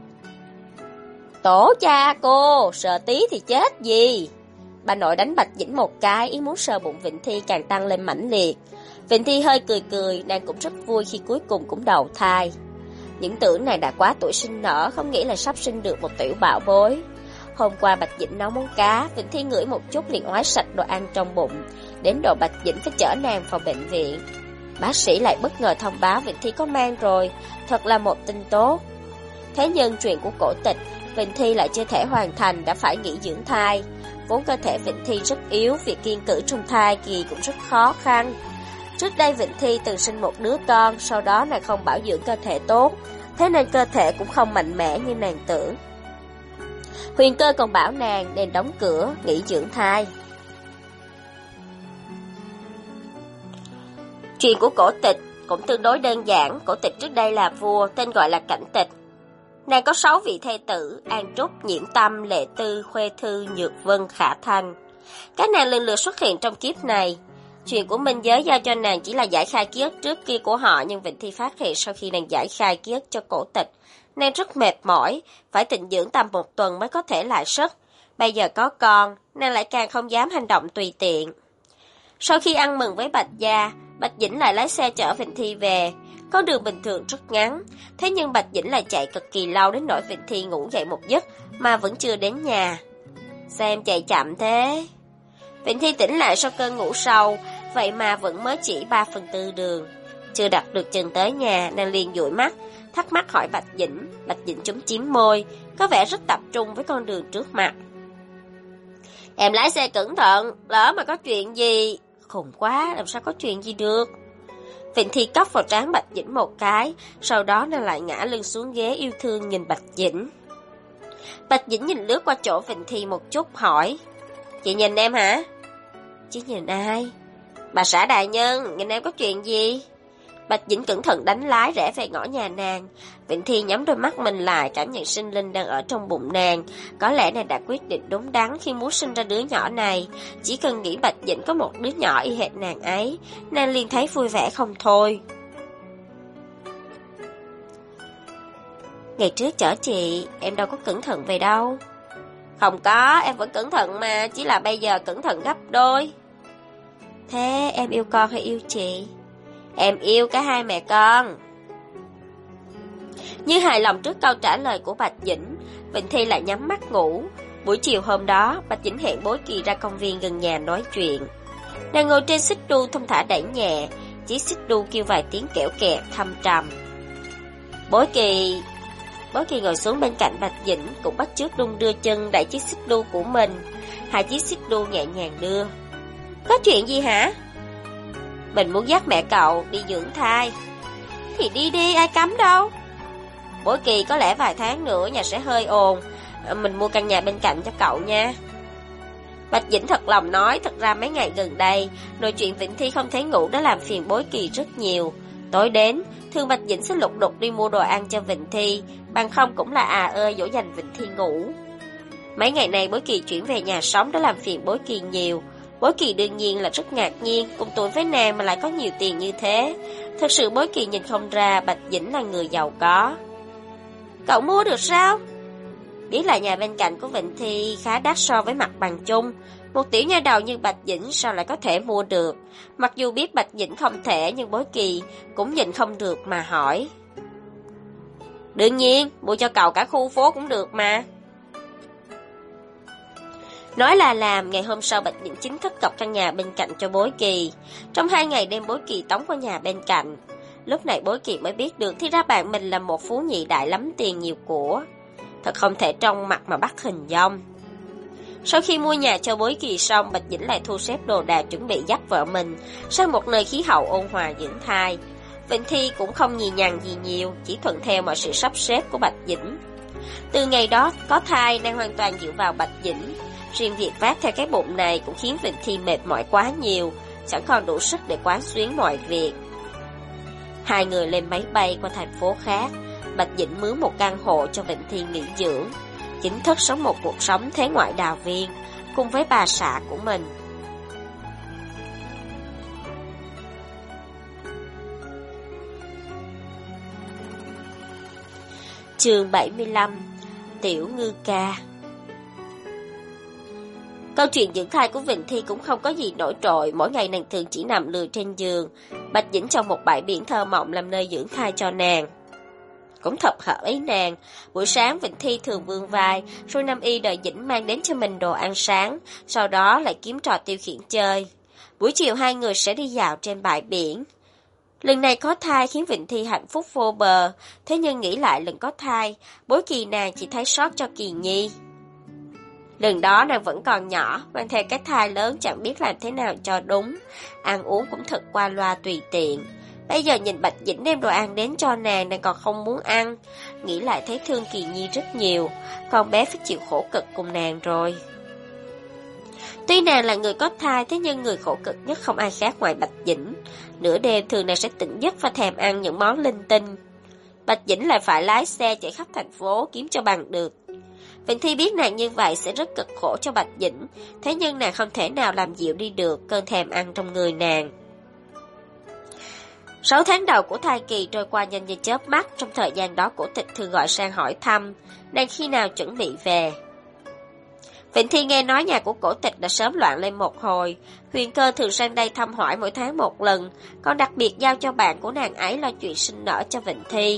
Tổ cha cô, sờ tí thì chết gì. Bà nội đánh Bạch Dĩnh một cái, ý muốn sờ bụng Vịnh Thi càng tăng lên mãnh liệt. Vịnh Thi hơi cười cười, nàng cũng rất vui khi cuối cùng cũng đầu thai. Những tưởng này đã quá tuổi sinh nở, không nghĩ là sắp sinh được một tiểu bảo bối. Hôm qua Bạch Dĩnh nấu món cá, Vịnh Thi ngửi một chút liền oái sạch đồ ăn trong bụng, đến độ Bạch Dĩnh phải chở nàng vào bệnh viện. Bác sĩ lại bất ngờ thông báo Vịnh Thi có mang rồi, thật là một tin tốt. Thế nhưng chuyện của cổ tịch, Vịnh Thi lại chưa thể hoàn thành, đã phải nghỉ dưỡng thai. Vốn cơ thể Vịnh Thi rất yếu, việc kiêng cữ trong thai kỳ cũng rất khó khăn. Trước đây Vịnh Thi từng sinh một đứa con, sau đó nàng không bảo dưỡng cơ thể tốt, thế nên cơ thể cũng không mạnh mẽ như nàng tưởng. Huyền Cơ còn bảo nàng nên đóng cửa, nghỉ dưỡng thai. Chuyện của cổ tịch cũng tương đối đơn giản. Cổ tịch trước đây là vua, tên gọi là Cảnh Tịch. Nàng có 6 vị thê tử: An Trúc, Nhiễm Tâm, Lệ Tư, Khuê Thư, Nhược Vân, Khả Thanh. Các nàng lần lượt xuất hiện trong kiếp này. Chuyện của Minh Giới giao cho nàng chỉ là giải khai ký ức trước kia của họ, nhưng Vịnh Thi phát hiện sau khi nàng giải khai ký ức cho cổ tịch, nàng rất mệt mỏi, phải tịnh dưỡng tầm 1 tuần mới có thể lại sức. Bây giờ có con, nàng lại càng không dám hành động tùy tiện. Sau khi ăn mừng với Bạch gia, Bạch Dĩnh lại lái xe chở Vịnh Thi về. Con đường bình thường rất ngắn, thế nhưng Bạch Dĩnh lại chạy cực kỳ lâu đến nỗi Vịnh Thi ngủ dậy một giấc mà vẫn chưa đến nhà. Sao em chạy chậm thế? Vịnh Thi tỉnh lại sau cơn ngủ sâu, vậy mà vẫn mới chỉ 3/4 đường. Chưa đặt được chân tới nhà nên liền dụi mắt, thắc mắc hỏi Bạch Dĩnh. Bạch Dĩnh chúm chím môi, có vẻ rất tập trung với con đường trước mặt. Em lái xe cẩn thận, lỡ mà có chuyện gì. Khùng quá, làm sao có chuyện gì được. Vịnh Thi cốc vào trán Bạch Dĩnh một cái, sau đó nó lại ngã lưng xuống ghế yêu thương nhìn Bạch Dĩnh. Bạch Dĩnh nhìn lướt qua chỗ Vịnh Thi một chút hỏi, chị nhìn em hả? Chứ nhìn ai? Bà xã đại nhân, nhìn em có chuyện gì? Bạch Dĩnh cẩn thận đánh lái rẽ về ngõ nhà nàng. Vịnh Thi nhắm đôi mắt mình lại, cảm nhận sinh linh đang ở trong bụng nàng. Có lẽ nàng đã quyết định đúng đắn khi muốn sinh ra đứa nhỏ này. Chỉ cần nghĩ Bạch Dĩnh có một đứa nhỏ y hệt nàng ấy, nàng liền thấy vui vẻ không thôi. Ngày trước chở chị, em đâu có cẩn thận về đâu. Không có, em vẫn cẩn thận mà, chỉ là bây giờ cẩn thận gấp đôi. Thế em yêu con hay yêu chị? Em yêu cả hai mẹ con. Như hài lòng trước câu trả lời của Bạch Dĩnh, Vịnh Thi lại nhắm mắt ngủ. Buổi chiều hôm đó, Bạch Dĩnh hẹn Bối Kỳ ra công viên gần nhà nói chuyện. Nàng ngồi trên xích đu thong thả đẩy nhẹ, chiếc xích đu kêu vài tiếng kẽo kẹt thâm trầm. Bối Kỳ ngồi xuống bên cạnh Bạch Dĩnh, cũng bắt chước đung đưa chân đẩy chiếc xích đu của mình. Hai chiếc xích đu nhẹ nhàng đưa. Có chuyện gì hả? Mình muốn dắt mẹ cậu đi dưỡng thai. Thì đi đi, ai cấm đâu. Bối Kỳ, có lẽ vài tháng nữa nhà sẽ hơi ồn, mình mua căn nhà bên cạnh cho cậu nha. Bạch Dĩnh thật lòng nói, thật ra mấy ngày gần đây, nội chuyện Vĩnh Thi không thấy ngủ đã làm phiền Bối Kỳ rất nhiều. Tối đến, thường Bạch Dĩnh sẽ lục đục đi mua đồ ăn cho Vĩnh Thi, bằng không cũng là ơi dỗ dành Vĩnh Thi ngủ. Mấy ngày này Bối Kỳ chuyển về nhà sống đã làm phiền Bối Kỳ nhiều. Bối Kỳ đương nhiên là rất ngạc nhiên, cùng tuổi với nàng mà lại có nhiều tiền như thế. Thật sự Bối Kỳ nhìn không ra Bạch Dĩnh là người giàu có. Cậu mua được sao? Biết là nhà bên cạnh của Vịnh Thi khá đắt so với mặt bằng chung. Một tiểu nha đầu như Bạch Dĩnh sao lại có thể mua được? Mặc dù biết Bạch Dĩnh không thể, nhưng Bối Kỳ cũng nhìn không được mà hỏi. Đương nhiên, mua cho cậu cả khu phố cũng được mà. Nói là làm, ngày hôm sau Bạch Dĩnh chính thức cọc căn nhà bên cạnh cho Bối Kỳ. Trong 2 ngày đêm Bối Kỳ tống qua nhà bên cạnh. Lúc này Bối Kỳ mới biết được thì ra bạn mình là một phú nhị đại lắm tiền nhiều của. Thật không thể trong mặt mà bắt hình dong. Sau khi mua nhà cho Bối Kỳ xong, Bạch Dĩnh lại thu xếp đồ đạc chuẩn bị dắt vợ mình sang một nơi khí hậu ôn hòa dưỡng thai. Vịnh Thi cũng không nhì nhằn gì nhiều, chỉ thuận theo mọi sự sắp xếp của Bạch Dĩnh. Từ ngày đó có thai, nàng hoàn toàn dựa vào Bạch Dĩnh. Riêng việc vác theo cái bụng này cũng khiến Vịnh Thi mệt mỏi quá nhiều, chẳng còn đủ sức để quán xuyến mọi việc. Hai người lên máy bay qua thành phố khác. Bạch Dĩnh mướn một căn hộ cho Vịnh Thi nghỉ dưỡng, chính thức sống một cuộc sống thế ngoại đào viên cùng với bà xã của mình. Chương 75. Tiểu Ngư Ca. Câu chuyện dưỡng thai của Vịnh Thi cũng không có gì nổi trội, mỗi ngày nàng thường chỉ nằm lười trên giường. Bạch Dĩnh trong một bãi biển thơ mộng làm nơi dưỡng thai cho nàng. Cũng thật hợp ý nàng, buổi sáng Vịnh Thi thường vươn vai, rồi Nam Y đợi Dĩnh mang đến cho mình đồ ăn sáng, sau đó lại kiếm trò tiêu khiển chơi. Buổi chiều hai người sẽ đi dạo trên bãi biển. Lần này có thai khiến Vịnh Thi hạnh phúc vô bờ, thế nhưng nghĩ lại lần có thai, Bối Kỳ nàng chỉ thấy sót cho Kỳ Nhi. Lần đó nàng vẫn còn nhỏ, mang theo cái thai lớn chẳng biết làm thế nào cho đúng, ăn uống cũng thật qua loa tùy tiện. Bây giờ nhìn Bạch Dĩnh đem đồ ăn đến cho nàng còn không muốn ăn, nghĩ lại thấy thương Kỳ Nhi rất nhiều, con bé phải chịu khổ cực cùng nàng rồi. Tuy nàng là người có thai, thế nhưng người khổ cực nhất không ai khác ngoài Bạch Dĩnh. Nửa đêm thường nàng sẽ tỉnh giấc và thèm ăn những món linh tinh. Bạch Dĩnh lại phải lái xe chạy khắp thành phố kiếm cho bằng được. Vịnh Thi biết nàng như vậy sẽ rất cực khổ cho Bạch Dĩnh, thế nhưng nàng không thể nào làm dịu đi được cơn thèm ăn trong người nàng. 6 tháng đầu của thai kỳ trôi qua nhanh như chớp mắt, trong thời gian đó Cổ Tịch thường gọi sang hỏi thăm nàng khi nào chuẩn bị về. Vịnh Thi nghe nói nhà của cổ tịch đã sớm loạn lên một hồi. Huyền Cơ thường sang đây thăm hỏi mỗi tháng một lần, còn đặc biệt giao cho bạn của nàng ấy lo chuyện sinh nở cho Vịnh Thi.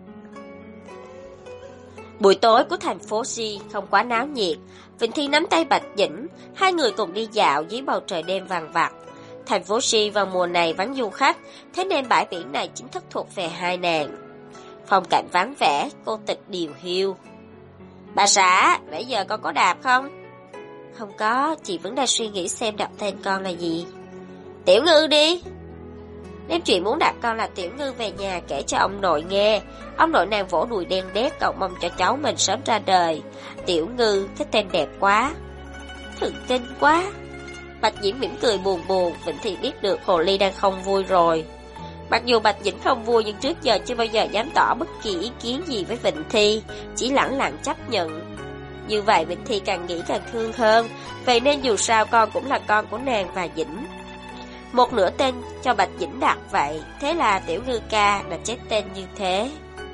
Buổi tối của thành phố Si không quá náo nhiệt. Vịnh Thi nắm tay Bạch Dĩnh, hai người cùng đi dạo dưới bầu trời đêm vàng vặt. Thành phố Si vào mùa này vắng du khách, thế nên bãi biển này chính thức thuộc về hai nàng. Phong cảnh vắng vẻ, cô tịch điều hiu. Bà xã, nãy giờ con có đạp không? Không có, chị vẫn đang suy nghĩ xem đặt tên con là gì. Tiểu Ngư đi. Đem chuyện muốn đặt con là Tiểu Ngư về nhà kể cho ông nội nghe. Ông nội nàng vỗ đùi đen đét cầu mong cho cháu mình sớm ra đời. Tiểu Ngư, cái tên đẹp quá. Thần kinh quá. Bạch Diễm mỉm cười buồn buồn. Vịnh Thi biết được hồ ly đang không vui rồi. Mặc dù Bạch Dĩnh không vui nhưng trước giờ chưa bao giờ dám tỏ bất kỳ ý kiến gì với Vịnh Thi, chỉ lẳng lặng chấp nhận. Như vậy Vịnh Thi càng nghĩ càng thương hơn, vậy nên dù sao con cũng là con của nàng và Dĩnh. Một nửa tên cho Bạch Dĩnh đặt vậy, thế là Tiểu Ngư ca đã chết tên như thế.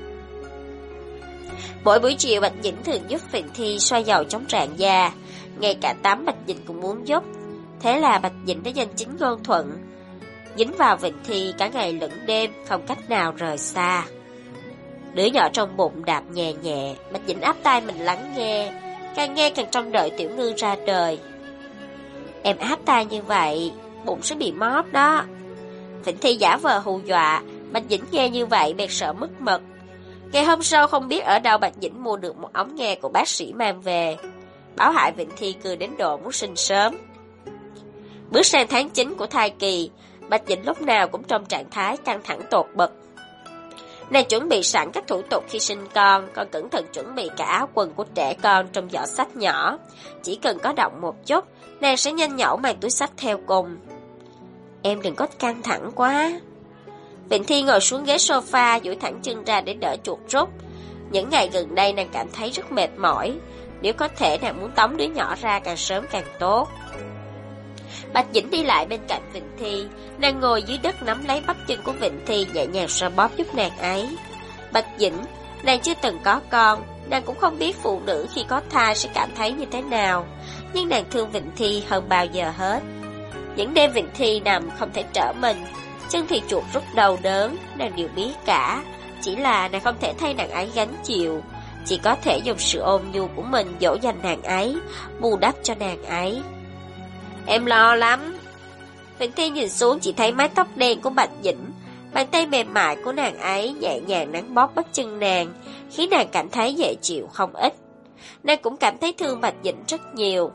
Mỗi buổi chiều Bạch Dĩnh thường giúp Vịnh Thi xoa dầu chống rạn da, ngay cả tắm Bạch Dĩnh cũng muốn giúp. Thế là Bạch Dĩnh đã danh chính ngôn thuận, dính vào Vịnh Thi cả ngày lẫn đêm, không cách nào rời xa. Đứa nhỏ trong bụng đạp nhẹ nhẹ, Bạch Dĩnh áp tai mình lắng nghe càng trông đợi Tiểu Ngư ra đời. Em áp tai như vậy, bụng sẽ bị móp đó. Vịnh Thi giả vờ hù dọa, Bạch Dĩnh nghe như vậy bèn sợ mất mật. Ngày hôm sau không biết ở đâu Bạch Dĩnh mua được một ống nghe của bác sĩ mang về. Báo hại Vịnh Thi cười đến độ muốn sinh sớm. Bước sang tháng 9 của thai kỳ, Bạch Dĩnh lúc nào cũng trong trạng thái căng thẳng tột bậc. Nàng chuẩn bị sẵn các thủ tục khi sinh con, còn cẩn thận chuẩn bị cả áo quần của trẻ con trong giỏ xách nhỏ. Chỉ cần có động một chút, nàng sẽ nhanh nhẩu mang túi xách theo cùng. Em đừng có căng thẳng quá. Vịnh Thi ngồi xuống ghế sofa, duỗi thẳng chân ra để đỡ chuột rút. Những ngày gần đây nàng cảm thấy rất mệt mỏi. Nếu có thể nàng muốn tống đứa nhỏ ra càng sớm càng tốt. Bạch Dĩnh đi lại bên cạnh Vịnh Thi, nàng ngồi dưới đất nắm lấy bắp chân của Vịnh Thi nhẹ nhàng xoa bóp giúp nàng ấy. Bạch Dĩnh, nàng chưa từng có con, nàng cũng không biết phụ nữ khi có thai sẽ cảm thấy như thế nào, nhưng nàng thương Vịnh Thi hơn bao giờ hết. Những đêm Vịnh Thi nằm không thể trở mình, chân thì chuột rút đau đớn, nàng đều biết cả, chỉ là nàng không thể thay nàng ấy gánh chịu, chỉ có thể dùng sự ôn nhu của mình dỗ dành nàng ấy, bù đắp cho nàng ấy. Em lo lắm. Vịnh Thi nhìn xuống chỉ thấy mái tóc đen của Bạch Dĩnh, bàn tay mềm mại của nàng ấy nhẹ nhàng nắn bóp bắp chân nàng, khiến nàng cảm thấy dễ chịu không ít. Nàng cũng cảm thấy thương Bạch Dĩnh rất nhiều.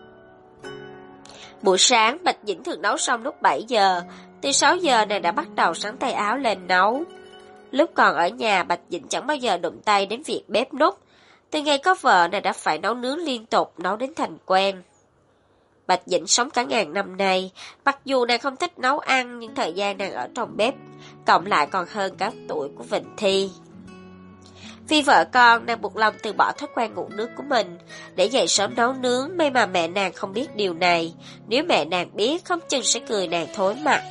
Buổi sáng Bạch Dĩnh thường nấu xong lúc 7 giờ, từ 6 giờ nàng đã bắt đầu sắn tay áo lên nấu. Lúc còn ở nhà Bạch Dĩnh chẳng bao giờ đụng tay đến việc bếp núc, từ ngày có vợ nàng đã phải nấu nướng liên tục, nấu đến thành quen. Bạch Dĩnh sống cả ngàn năm nay, mặc dù nàng không thích nấu ăn nhưng thời gian nàng ở trong bếp, cộng lại còn hơn cả tuổi của Vịnh Thi. Vì vợ con, nàng buộc lòng từ bỏ thói quen ngủ nướng của mình, để dậy sớm nấu nướng, may mà mẹ nàng không biết điều này, nếu mẹ nàng biết không chừng sẽ cười nàng thối mặt.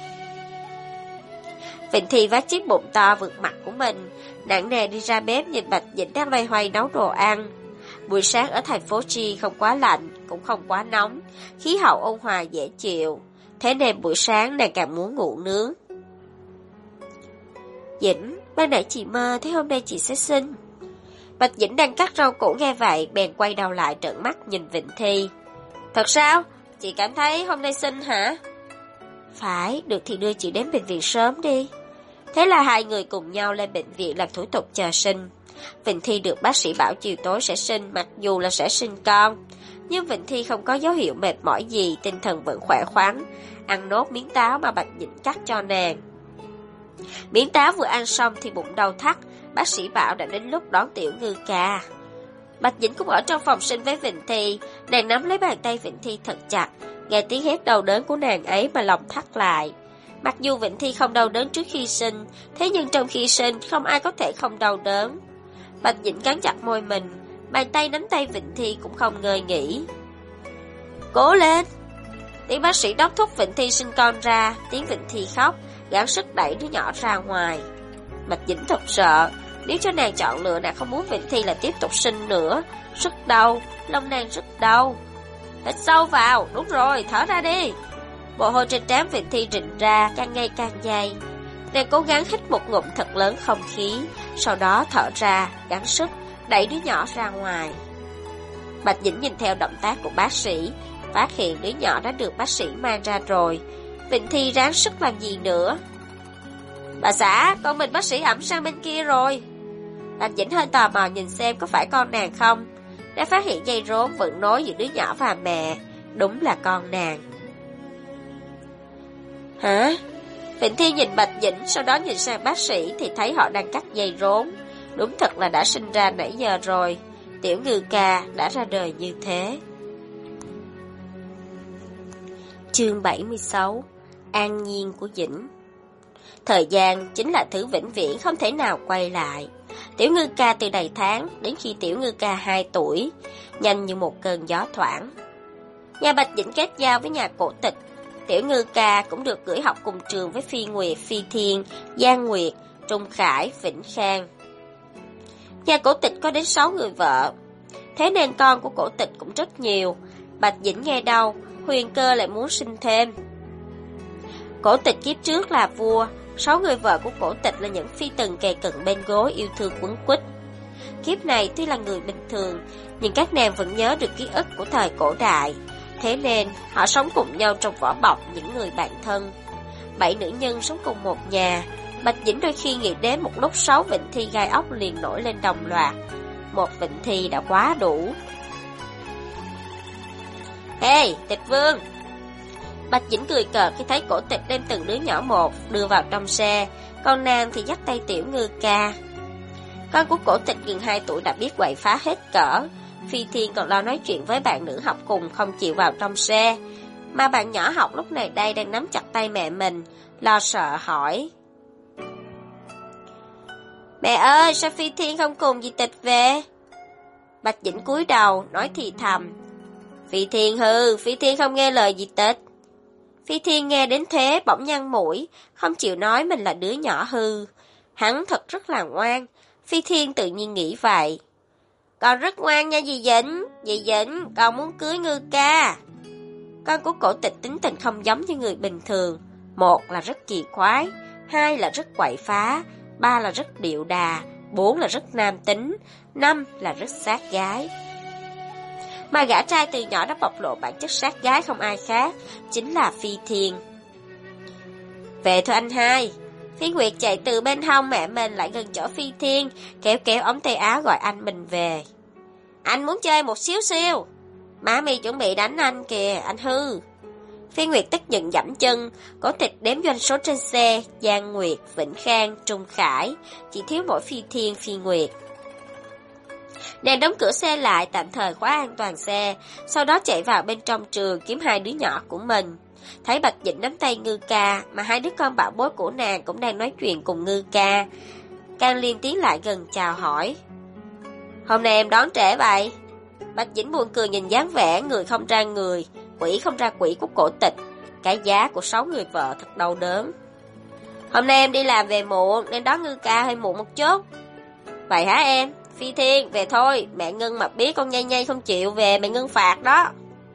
Vịnh Thi vác chiếc bụng to vượt mặt của mình, nặng nề đi ra bếp nhìn Bạch Dĩnh đang loay hoay nấu đồ ăn. Buổi sáng ở thành phố Chi không quá lạnh, cũng không quá nóng, khí hậu ôn hòa dễ chịu, thế nên buổi sáng nàng càng muốn ngủ nướng. Dĩnh, ban nãy chị mơ thấy hôm nay chị sẽ sinh. Bạch Dĩnh đang cắt rau củ nghe vậy, bèn quay đầu lại trợn mắt nhìn Vịnh Thi. Thật sao? Chị cảm thấy hôm nay sinh hả? Phải, được thì đưa chị đến bệnh viện sớm đi. Thế là hai người cùng nhau lên bệnh viện làm thủ tục chờ sinh. Vịnh Thi được bác sĩ bảo chiều tối sẽ sinh, mặc dù là sẽ sinh con. Nhưng Vịnh Thi không có dấu hiệu mệt mỏi gì, tinh thần vẫn khỏe khoắn, ăn nốt miếng táo mà Bạch Dĩnh cắt cho nàng. Miếng táo vừa ăn xong thì bụng đau thắt, bác sĩ bảo đã đến lúc đón Tiểu Ngư ca. Bạch Dĩnh cũng ở trong phòng sinh với Vịnh Thi, nàng nắm lấy bàn tay Vịnh Thi thật chặt, nghe tiếng hét đau đớn của nàng ấy mà lòng thắt lại. Mặc dù Vịnh Thi không đau đớn trước khi sinh, thế nhưng trong khi sinh không ai có thể không đau đớn. Bạch Dĩnh cắn chặt môi mình, bàn tay nắm tay Vịnh Thi cũng không ngơi nghỉ. Cố lên! Tiếng bác sĩ đốc thúc Vịnh Thi sinh con ra, tiếng Vịnh Thi khóc, gắng sức đẩy đứa nhỏ ra ngoài. Bạch Dĩnh thật sợ, nếu cho nàng chọn lựa nàng không muốn Vịnh Thi là tiếp tục sinh nữa. Rất đau, lòng nàng rất đau. Hít sâu vào, đúng rồi, thở ra đi. Mồ hôi trên trán Vịnh Thi rịn ra, càng ngày càng dày. Nàng cố gắng hít một ngụm thật lớn không khí, sau đó thở ra, gắng sức, đẩy đứa nhỏ ra ngoài. Bạch Dĩnh nhìn theo động tác của bác sĩ, phát hiện đứa nhỏ đã được bác sĩ mang ra rồi. Vịnh Thi ráng sức làm gì nữa. Bà xã, con mình bác sĩ ẵm sang bên kia rồi. Bạch Dĩnh hơi tò mò nhìn xem có phải con nàng không. Đã phát hiện dây rốn vẫn nối giữa đứa nhỏ và mẹ. Đúng là con nàng. Hả? Vịnh Thi nhìn Bạch Dĩnh, sau đó nhìn sang bác sĩ thì thấy họ đang cắt dây rốn. Đúng thật là đã sinh ra nãy giờ rồi. Tiểu Ngư Ca đã ra đời như thế. Chương 76. An nhiên của Dĩnh. Thời gian chính là thứ vĩnh viễn không thể nào quay lại. Tiểu Ngư Ca từ đầy tháng đến khi Tiểu Ngư Ca 2 tuổi, nhanh như một cơn gió thoảng. Nhà Bạch Dĩnh kết giao với nhà Cổ Tịch. Tiểu Ngư Ca cũng được gửi học cùng trường với Phi Nguyệt, Phi Thiên, Giang Nguyệt, Trung Khải, Vĩnh Khang. Nhà Cổ Tịch có đến 6 người vợ, thế nên con của Cổ Tịch cũng rất nhiều. Bạch Dĩnh nghe đâu, Huyền Cơ lại muốn sinh thêm. Cổ Tịch kiếp trước là vua, 6 người vợ của Cổ Tịch là những phi tần kề cận bên gối yêu thương quấn quýt. Kiếp này tuy là người bình thường, nhưng các nàng vẫn nhớ được ký ức của thời cổ đại. Thế nên họ sống cùng nhau trong vỏ bọc những người bạn thân. 7 nữ nhân sống cùng một nhà. Bạch Dĩnh đôi khi nghĩ đến một lúc 6 Vịnh Thi gai ốc liền nổi lên đồng loạt. Một Vịnh Thi đã quá đủ. Hey, Tịch Vương! Bạch Dĩnh cười cợt khi thấy Cổ Tịch đem từng đứa nhỏ một đưa vào trong xe, còn nàng thì dắt tay Tiểu Ngư Ca. Con của Cổ Tịch gần 2 tuổi đã biết quậy phá hết cỡ. Phi Thiên còn lo nói chuyện với bạn nữ học cùng không chịu vào trong xe, mà bạn nhỏ học lúc này đây đang nắm chặt tay mẹ mình, lo sợ hỏi: Mẹ ơi, sao Phi Thiên không cùng dì Tịch về? Bạch Dĩnh cúi đầu nói thì thầm: Phi Thiên hư, Phi Thiên không nghe lời dì Tịch. Phi Thiên nghe đến thế bỗng nhăn mũi, không chịu nói mình là đứa nhỏ hư. Hắn thật rất là ngoan. Phi Thiên tự nhiên nghĩ vậy. Con rất ngoan nha dì Dĩnh. Dì Dĩnh, con muốn cưới Ngư Ca. Con của Cổ Tịch tính tình không giống như người bình thường. 1 là rất kỳ quái, 2 là rất quậy phá, 3 là rất điệu đà, 4 là rất nam tính, 5 là rất sát gái. Mà gã trai từ nhỏ đã bộc lộ bản chất sát gái không ai khác, chính là Phi Thiên. Về thôi anh hai. Phi Nguyệt chạy từ bên hông mẹ mình lại gần chỗ Phi Thiên, kéo kéo ống tay áo gọi anh mình về. Anh muốn chơi một xíu xíu. Má mi chuẩn bị đánh anh kìa, anh hư. Phi Nguyệt tức giận giẫm chân. Cổ Tịch đếm doanh số trên xe: Giang Nguyệt, Vĩnh Khang, Trung Khải, chỉ thiếu mỗi Phi Thiên, Phi Nguyệt. Nàng đóng cửa xe lại, tạm thời khóa an toàn xe, sau đó chạy vào bên trong trường kiếm 2 đứa nhỏ của mình. Thấy Bạch Dĩnh nắm tay Ngư Ca, mà 2 đứa con bảo bối của nàng cũng đang nói chuyện cùng Ngư Ca. Càng liên tiến lại gần chào hỏi: Hôm nay em đón trễ vậy? Bạch Dĩnh buồn cười nhìn dáng vẻ người không ra người, quỷ không ra quỷ của Cổ Tịch. Cái giá của 6 người vợ thật đau đớn. Hôm nay em đi làm về muộn nên đón Ngư Ca hơi muộn một chút. Vậy hả em? Phi Thiên, về thôi, mẹ Ngân mà biết con nhây nhây không chịu về, mẹ Ngân phạt đó.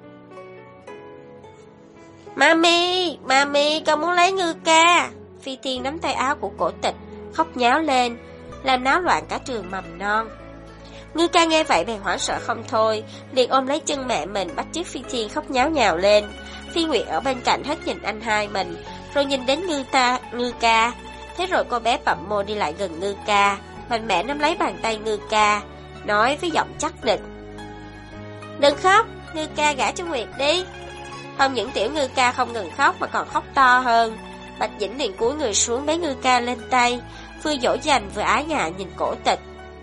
Mami, con muốn lấy Ngư Ca. Phi Thiên nắm tay áo của Cổ Tịch, khóc nháo lên, làm náo loạn cả trường mầm non. Ngư Ca nghe vậy bèn hoảng sợ không thôi, liền ôm lấy chân mẹ mình bắt chước Phi Thiên khóc nháo nhào lên. Phi Nguyệt ở bên cạnh hết nhìn anh hai mình, rồi nhìn đến Ngư Ca. Thế rồi cô bé bặm môi đi lại gần Ngư Ca, mạnh mẽ nắm lấy bàn tay Ngư Ca, nói với giọng chắc nịch: Đừng khóc, Ngư Ca gả cho Nguyệt đi. Không những Tiểu Ngư Ca không ngừng khóc mà còn khóc to hơn. Bạch Dĩnh liền cúi người xuống bế Ngư Ca lên tay, vừa dỗ dành vừa ái ngại nhìn Cổ Tịch.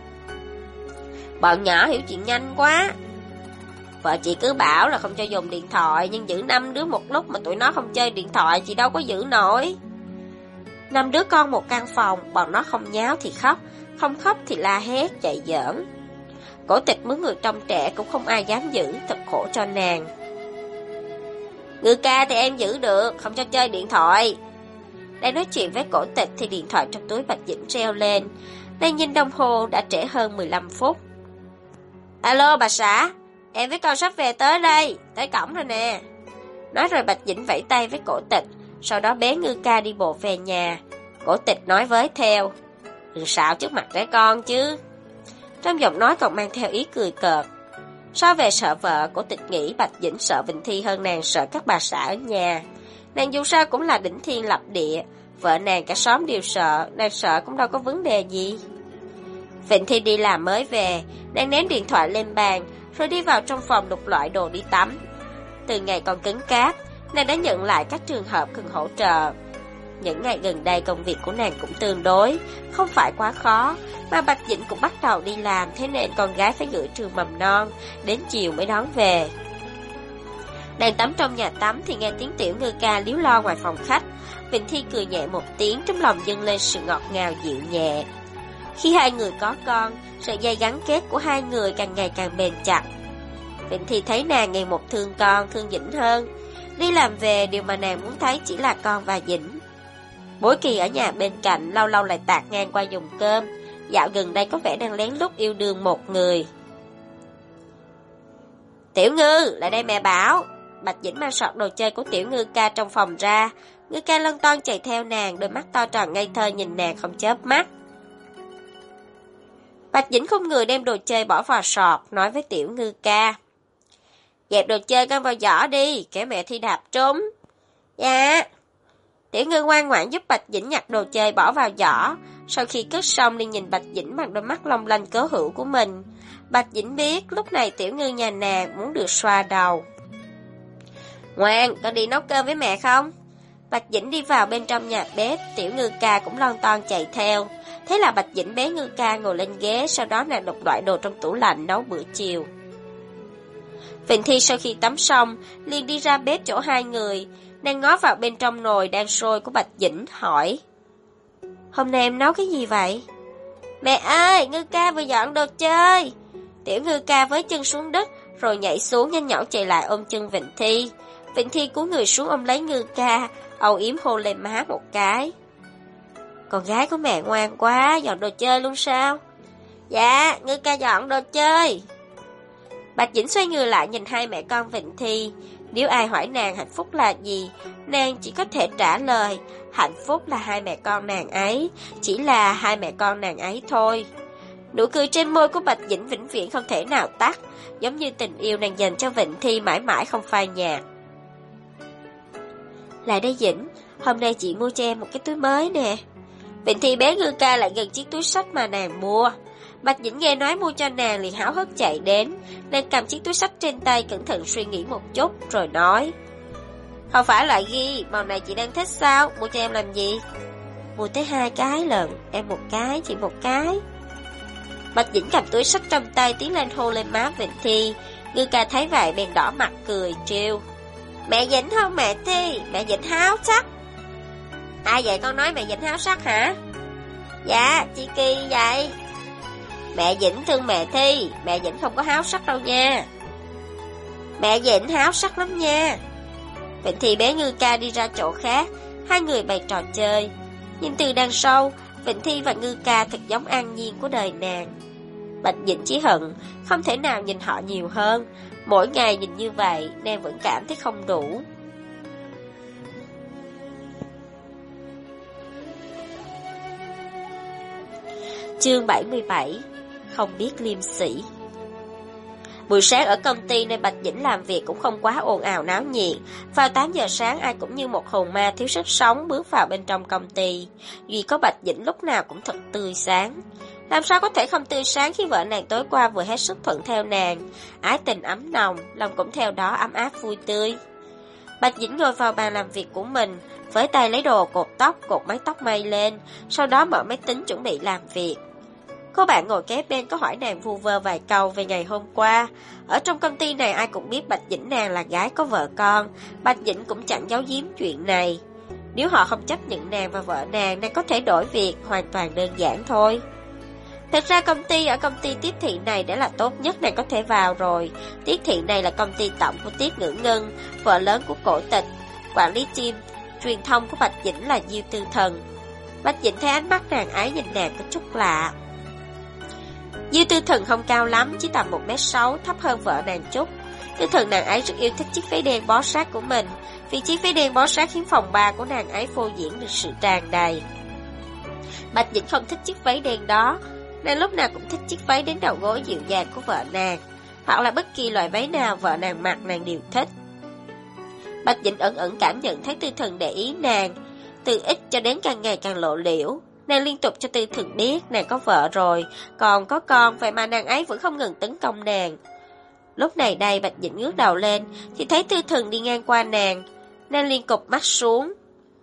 Bọn nhỏ hiểu chuyện nhanh quá. Vợ chị cứ bảo là không cho dùng điện thoại, nhưng giữ 5 đứa một lúc mà tụi nó không chơi điện thoại chị đâu có giữ nổi. 5 đứa con một căn phòng, bọn nó không nháo thì khóc, không khóc thì la hét chạy giỡn. Cổ Tịch mướn người trông trẻ cũng không ai dám giữ, thật khổ cho nàng. Ngư Ca thì em giữ được, không cho chơi điện thoại. Đang nói chuyện với Cổ Tịch thì điện thoại trong túi Bạch Dĩnh reo lên. Nàng nhìn đồng hồ đã trễ hơn 15 phút. Alo bà xã, em với con sắp về tới đây, tới cổng rồi nè. Nói rồi Bạch Dĩnh vẫy tay với Cổ Tịch, sau đó bế Ngư Ca đi bộ về nhà. Cổ Tịch nói với theo, đừng xạo trước mặt trẻ con chứ. Trong giọng nói còn mang theo ý cười cợt. So về sợ vợ, Cổ Tịch nghĩ Bạch Dĩnh sợ Vịnh Thi hơn nàng sợ các bà xã ở nhà. Nàng dù sao cũng là đỉnh thiên lập địa, vợ nàng cả xóm đều sợ, nàng sợ cũng đâu có vấn đề gì. Vịnh Thi đi làm mới về, nàng ném điện thoại lên bàn, rồi đi vào trong phòng lục loại đồ đi tắm. Từ ngày còn cứng cáp, nàng đã nhận lại các trường hợp cần hỗ trợ. Những ngày gần đây công việc của nàng cũng tương đối, không phải quá khó, mà Bạch Dĩnh cũng bắt đầu đi làm, thế nên con gái phải gửi trường mầm non, đến chiều mới đón về. Đang tắm trong nhà tắm thì nghe tiếng Tiểu Ngư Ca líu lo ngoài phòng khách. Vịnh Thi cười nhẹ một tiếng, trong lòng dâng lên sự ngọt ngào dịu nhẹ. Khi hai người có con, sợi dây gắn kết của hai người càng ngày càng bền chặt. Vịnh Thi thấy nàng ngày một thương con, thương Dĩnh hơn. Đi làm về, điều mà nàng muốn thấy chỉ là con và Dĩnh. Bối Kỳ ở nhà bên cạnh, lâu lâu lại tạt ngang qua dùng cơm. Dạo gần đây có vẻ đang lén lút yêu đương một người. Tiểu Ngư, lại đây mẹ bảo. Bạch Dĩnh mang sọt đồ chơi của Tiểu Ngư Ca trong phòng ra. Ngư Ca lon ton chạy theo nàng, đôi mắt to tròn ngây thơ nhìn nàng không chớp mắt. Bạch Dĩnh không người đem đồ chơi bỏ vào sọt, nói với Tiểu Ngư Ca. Dẹp đồ chơi con vào giỏ đi, kẻo mẹ Thi đạp trúng. Dạ. Tiểu Ngư ngoan ngoãn giúp Bạch Dĩnh nhặt đồ chơi bỏ vào giỏ. Sau khi cất xong đi nhìn Bạch Dĩnh bằng đôi mắt long lanh cố hữu của mình. Bạch Dĩnh biết lúc này Tiểu Ngư nhà nàng muốn được xoa đầu. Ngoan, con đi nấu cơm với mẹ không? Bạch Dĩnh đi vào bên trong nhà bếp, Tiểu Ngư Ca cũng lon ton chạy theo. Thế là Bạch Dĩnh bế Ngư Ca ngồi lên ghế, sau đó nàng đục loại đồ trong tủ lạnh nấu bữa chiều. Vịnh Thi sau khi tắm xong, liền đi ra bếp chỗ hai người. Nàng ngó vào bên trong nồi đang sôi của Bạch Dĩnh, hỏi. Hôm nay em nấu cái gì vậy? Mẹ ơi, Ngư Ca vừa dọn đồ chơi. Tiểu Ngư Ca với chân xuống đất, rồi nhảy xuống nhanh nhảu chạy lại ôm chân Vịnh Thi. Vịnh Thi cúi người xuống ôm lấy Ngư Ca, âu yếm hôn lên má một cái. Con gái của mẹ ngoan quá, dọn đồ chơi luôn sao? Dạ, Ngư Ca dọn đồ chơi. Bạch Dĩnh xoay người lại nhìn hai mẹ con Vịnh Thi. Nếu ai hỏi nàng hạnh phúc là gì, nàng chỉ có thể trả lời, hạnh phúc là hai mẹ con nàng ấy, chỉ là hai mẹ con nàng ấy thôi. Nụ cười trên môi của Bạch Dĩnh vĩnh viễn không thể nào tắt, giống như tình yêu nàng dành cho Vịnh Thi mãi mãi không phai nhạt. Lại đây Dĩnh, hôm nay chị mua cho em một cái túi mới nè. Vịnh Thi bé Ngư Ca lại gần chiếc túi xách mà nàng mua. Bạch Dĩnh nghe nói mua cho nàng liền háo hức chạy đến. Nàng cầm chiếc túi xách trên tay cẩn thận suy nghĩ một chút rồi nói. Không phải loại ghi, màu này chị đang thích sao? Mua cho em làm gì? Mua tới 2 cái lận, em một cái, chị một cái. Bạch Dĩnh cầm túi xách trong tay tiến lên hôn lên má Vịnh Thi. Ngư Ca thấy vậy bèn đỏ mặt cười trêu. Mẹ Dĩnh không mẹ Thi, mẹ Dĩnh háo sắc. Ai vậy con nói mẹ Dĩnh háo sắc hả? Dạ, chị Kỳ vậy. Mẹ Dĩnh thương mẹ Thi, mẹ Dĩnh không có háo sắc đâu nha. Mẹ Dĩnh háo sắc lắm nha. Vịnh Thi bé Ngư Ca đi ra chỗ khác, hai người bày trò chơi. Nhìn từ đằng sau, Vịnh Thi và Ngư Ca thật giống an nhiên của đời nàng. Bạch Dĩnh chỉ hận, không thể nào nhìn họ nhiều hơn. Mỗi ngày nhìn như vậy, nàng vẫn cảm thấy không đủ. Chương 77. Không biết liêm sỉ. Buổi sáng ở công ty nên Bạch Dĩnh làm việc cũng không quá ồn ào náo nhiệt. Vào 8 giờ sáng ai cũng như một hồn ma thiếu sức sống bước vào bên trong công ty. Duy có Bạch Dĩnh lúc nào cũng thật tươi sáng. Làm sao có thể không tươi sáng khi vợ nàng tối qua vừa hết sức thuận theo nàng. Ái tình ấm nồng, lòng cũng theo đó ấm áp vui tươi. Bạch Dĩnh ngồi vào bàn làm việc của mình, với tay lấy đồ cột tóc, cột mái tóc mây lên, sau đó mở máy tính chuẩn bị làm việc. Cô bạn ngồi kế bên có hỏi nàng vu vơ vài câu về ngày hôm qua. Ở trong công ty này ai cũng biết Bạch Dĩnh nàng là gái có vợ con, Bạch Dĩnh cũng chẳng giấu giếm chuyện này. Nếu họ không chấp nhận nàng và vợ nàng có thể đổi việc, hoàn toàn đơn giản thôi. Thật ra ở công ty Tiết Thị này đã là tốt nhất nàng có thể vào rồi. Tiết Thị này là công ty tổng của Tiết Ngữ Ngân, vợ lớn của Cổ Tịch. Quản lý team truyền thông của Bạch Dĩnh là Diêu Tư Thần. Bạch Dĩnh thấy ánh mắt nàng ấy nhìn nàng có chút lạ. Diêu Tư Thần không cao lắm, chỉ tầm 1m6, thấp hơn vợ nàng chút. Tư Thần nàng ấy rất yêu thích chiếc váy đen bó sát của mình, vì chiếc váy đen bó sát khiến phòng 3 của nàng ấy phô diễn được sự tràn đầy. Bạch Dĩnh không thích chiếc váy đen đó, nàng lúc nào cũng thích chiếc váy đến đầu gối dịu dàng của vợ nàng, hoặc là bất kỳ loại váy nào vợ nàng mặc nàng đều thích. Bạch Dĩnh ẩn ẩn cảm nhận thấy Tư Thần để ý nàng, từ ít cho đến càng ngày càng lộ liễu. Nàng liên tục cho Tư Thần biết nàng có vợ rồi, còn có con, vậy mà nàng ấy vẫn không ngừng tấn công nàng. Lúc này đây Bạch Dĩnh ngước đầu lên thì thấy Tư Thần đi ngang qua nàng, nàng liền cụp mắt xuống,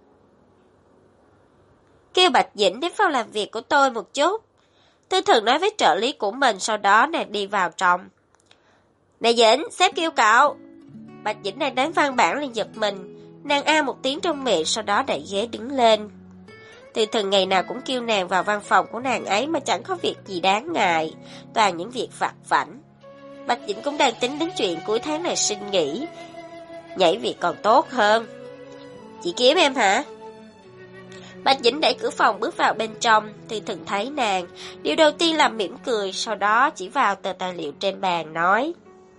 kêu Bạch Dĩnh đến phòng làm việc của tôi một chút. Tư Thần nói với trợ lý của mình, sau đó nàng đi vào trong. Này Dĩnh, sếp kêu cậu. Bạch Dĩnh đang đánh văn bản liền giật mình, nàng a một tiếng trong miệng, sau đó đẩy ghế đứng lên. Tư Thần ngày nào cũng kêu nàng vào văn phòng của nàng ấy mà chẳng có việc gì đáng ngại, toàn những việc vặt vãnh. Bạch Dĩnh cũng đang tính đến chuyện cuối tháng này xin nghỉ, nhảy việc còn tốt hơn. Chị kiếm em hả? Bạch Dĩnh đẩy cửa phòng bước vào bên trong. Tư Thần thấy nàng, điều đầu tiên là mỉm cười, sau đó chỉ vào tờ tài liệu trên bàn nói: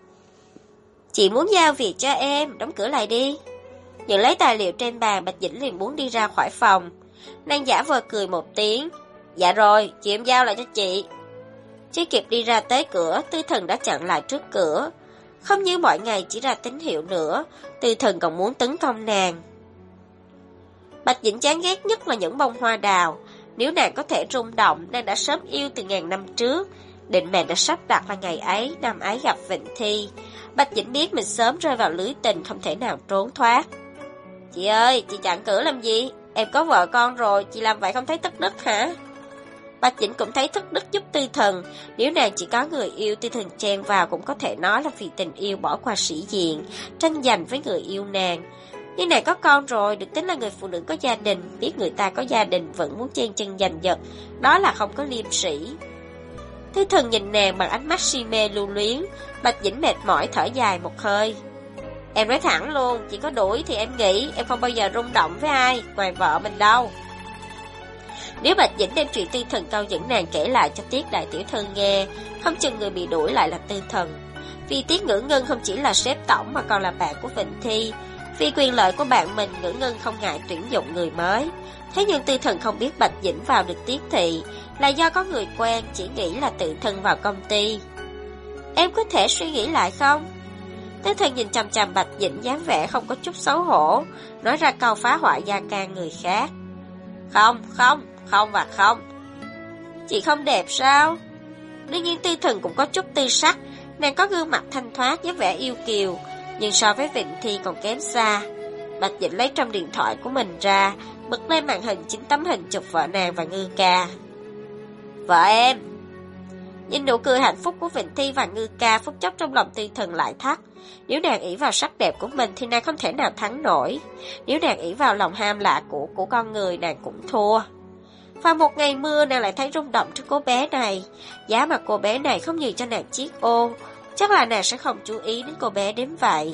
Chị muốn giao việc cho em, đóng cửa lại đi. Nhận lấy tài liệu trên bàn, Bạch Dĩnh liền muốn đi ra khỏi phòng. Nàng giả vờ cười một tiếng: Dạ rồi, chị em giao lại cho chị. Chưa kịp đi ra tới cửa, Tư Thần đã chặn lại trước cửa. Không như mọi ngày chỉ ra tín hiệu nữa, Tư Thần còn muốn tấn công nàng. Bạch Dĩnh chán ghét nhất là những bông hoa đào. Nếu nàng có thể rung động, nàng đã sớm yêu từ ngàn năm trước. Định mệnh đã sắp đặt là ngày ấy, năm ấy gặp Vịnh Thi. Bạch Dĩnh biết mình sớm rơi vào lưới tình, không thể nào trốn thoát. Chị ơi, chị chặn cửa làm gì? Em có vợ con rồi, chị làm vậy không thấy tức đức hả? Bạch Dĩnh cũng thấy thất đức giúp Tư Thần. Nếu nàng chỉ có người yêu, Tư Thần chen vào cũng có thể nói là vì tình yêu bỏ qua sĩ diện, tranh giành với người yêu nàng. Nhưng nàng có con rồi, được tính là người phụ nữ có gia đình, biết người ta có gia đình vẫn muốn chen chân giành giật, đó là không có liêm sĩ. Tư Thần nhìn nàng bằng ánh mắt si mê lưu luyến. Bạch Dĩnh mệt mỏi thở dài một hơi. Em nói thẳng luôn, chỉ có đuổi thì em nghĩ, em không bao giờ rung động với ai, ngoài vợ mình đâu. Nếu Bạch Dĩnh đem chuyện Tư Thần câu dẫn nàng kể lại cho Tiết đại tiểu thư nghe, không chừng người bị đuổi lại là Tư Thần. Vì Tiết Ngữ Ngân không chỉ là sếp tổng mà còn là bạn của Vịnh Thi. Vì quyền lợi của bạn mình, Ngữ Ngân không ngại tuyển dụng người mới. Thế nhưng Tư Thần không biết Bạch Dĩnh vào được Tiết thị là do có người quen, chỉ nghĩ là tự thân vào công ty. Em có thể suy nghĩ lại không? Tư Thần nhìn chằm chằm Bạch Dĩnh dáng vẻ không có chút xấu hổ, nói ra câu phá hoại gia can người khác. Không và không. Chị không đẹp sao? Đương nhiên Tư Thần cũng có chút tư sắc, nàng có gương mặt thanh thoát với vẻ yêu kiều, nhưng so với Vịnh Thi còn kém xa. Bạch Dĩnh lấy trong điện thoại của mình ra, bật lên màn hình 9 tấm hình chụp vợ nàng và Ngư Ca. Vợ em. Nhìn nụ cười hạnh phúc của Vịnh Thi và Ngư Ca, phút chốc trong lòng Tư Thần lại thắt. Nếu nàng ỷ vào sắc đẹp của mình thì nàng không thể nào thắng nổi. Nếu nàng ỷ vào lòng ham lạ của con người, nàng cũng thua. Vào một ngày mưa, nàng lại thấy rung động trước cô bé này. Giá mà cô bé này không nhường cho nàng chiếc ô, chắc là nàng sẽ không chú ý đến cô bé đến vậy.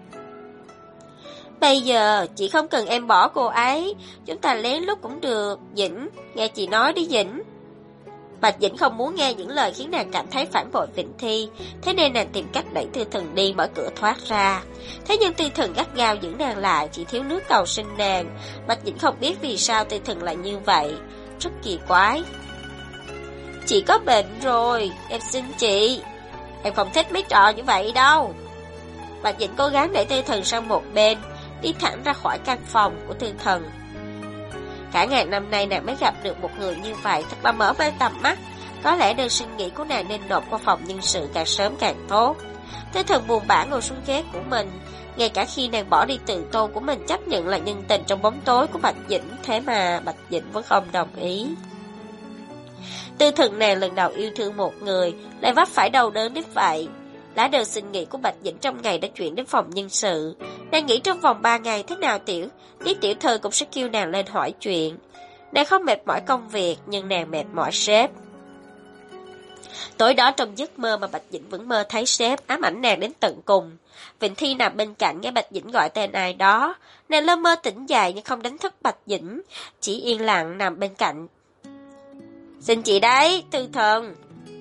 Bây giờ, chị không cần em bỏ cô ấy, chúng ta lén lút cũng được. Dĩnh, nghe chị nói đi Dĩnh. Bạch Dĩnh không muốn nghe những lời khiến nàng cảm thấy phản bội Vịnh Thi, thế nên nàng tìm cách đẩy Tư Thần đi, mở cửa thoát ra. Thế nhưng Tư Thần gắt gao giữ nàng lại, chỉ thiếu nước cầu sinh nàng. Bạch Dĩnh không biết vì sao Tư Thần lại như vậy, rất kỳ quái. Chị có bệnh rồi, em xin chị. Em không thích mấy trò như vậy đâu. Bạch Dĩnh cố gắng đẩy Tư Thần sang một bên, đi thẳng ra khỏi căn phòng của Tư Thần. Cả ngàn năm nay nàng mới gặp được một người như vậy, thật là mở mang tầm mắt. Có lẽ đơn xin nghỉ của nàng nên nộp qua phòng nhân sự càng sớm càng tốt. Tư Thần buồn bã ngồi xuống ghế của mình. Ngay cả khi nàng bỏ đi tự tôn của mình, chấp nhận là nhân tình trong bóng tối của Bạch Dĩnh, thế mà Bạch Dĩnh vẫn không đồng ý. Tư Thần nàng lần đầu yêu thương một người, lại vấp phải đau đớn đến vậy. Lá đơn xin nghỉ của Bạch Dĩnh trong ngày đã chuyển đến phòng nhân sự. Nàng nghĩ trong vòng 3 ngày thế nào Tiết tiểu thư cũng sẽ kêu nàng lên hỏi chuyện. Nàng không mệt mỏi công việc, nhưng nàng mệt mỏi sếp. Tối đó trong giấc mơ mà Bạch Dĩnh vẫn mơ thấy sếp ám ảnh nàng đến tận cùng. Vịnh Thi nằm bên cạnh nghe Bạch Dĩnh gọi tên ai đó. Nàng lơ mơ tỉnh dậy nhưng không đánh thức Bạch Dĩnh, chỉ yên lặng nằm bên cạnh. Xin chị đấy, Tư Thần.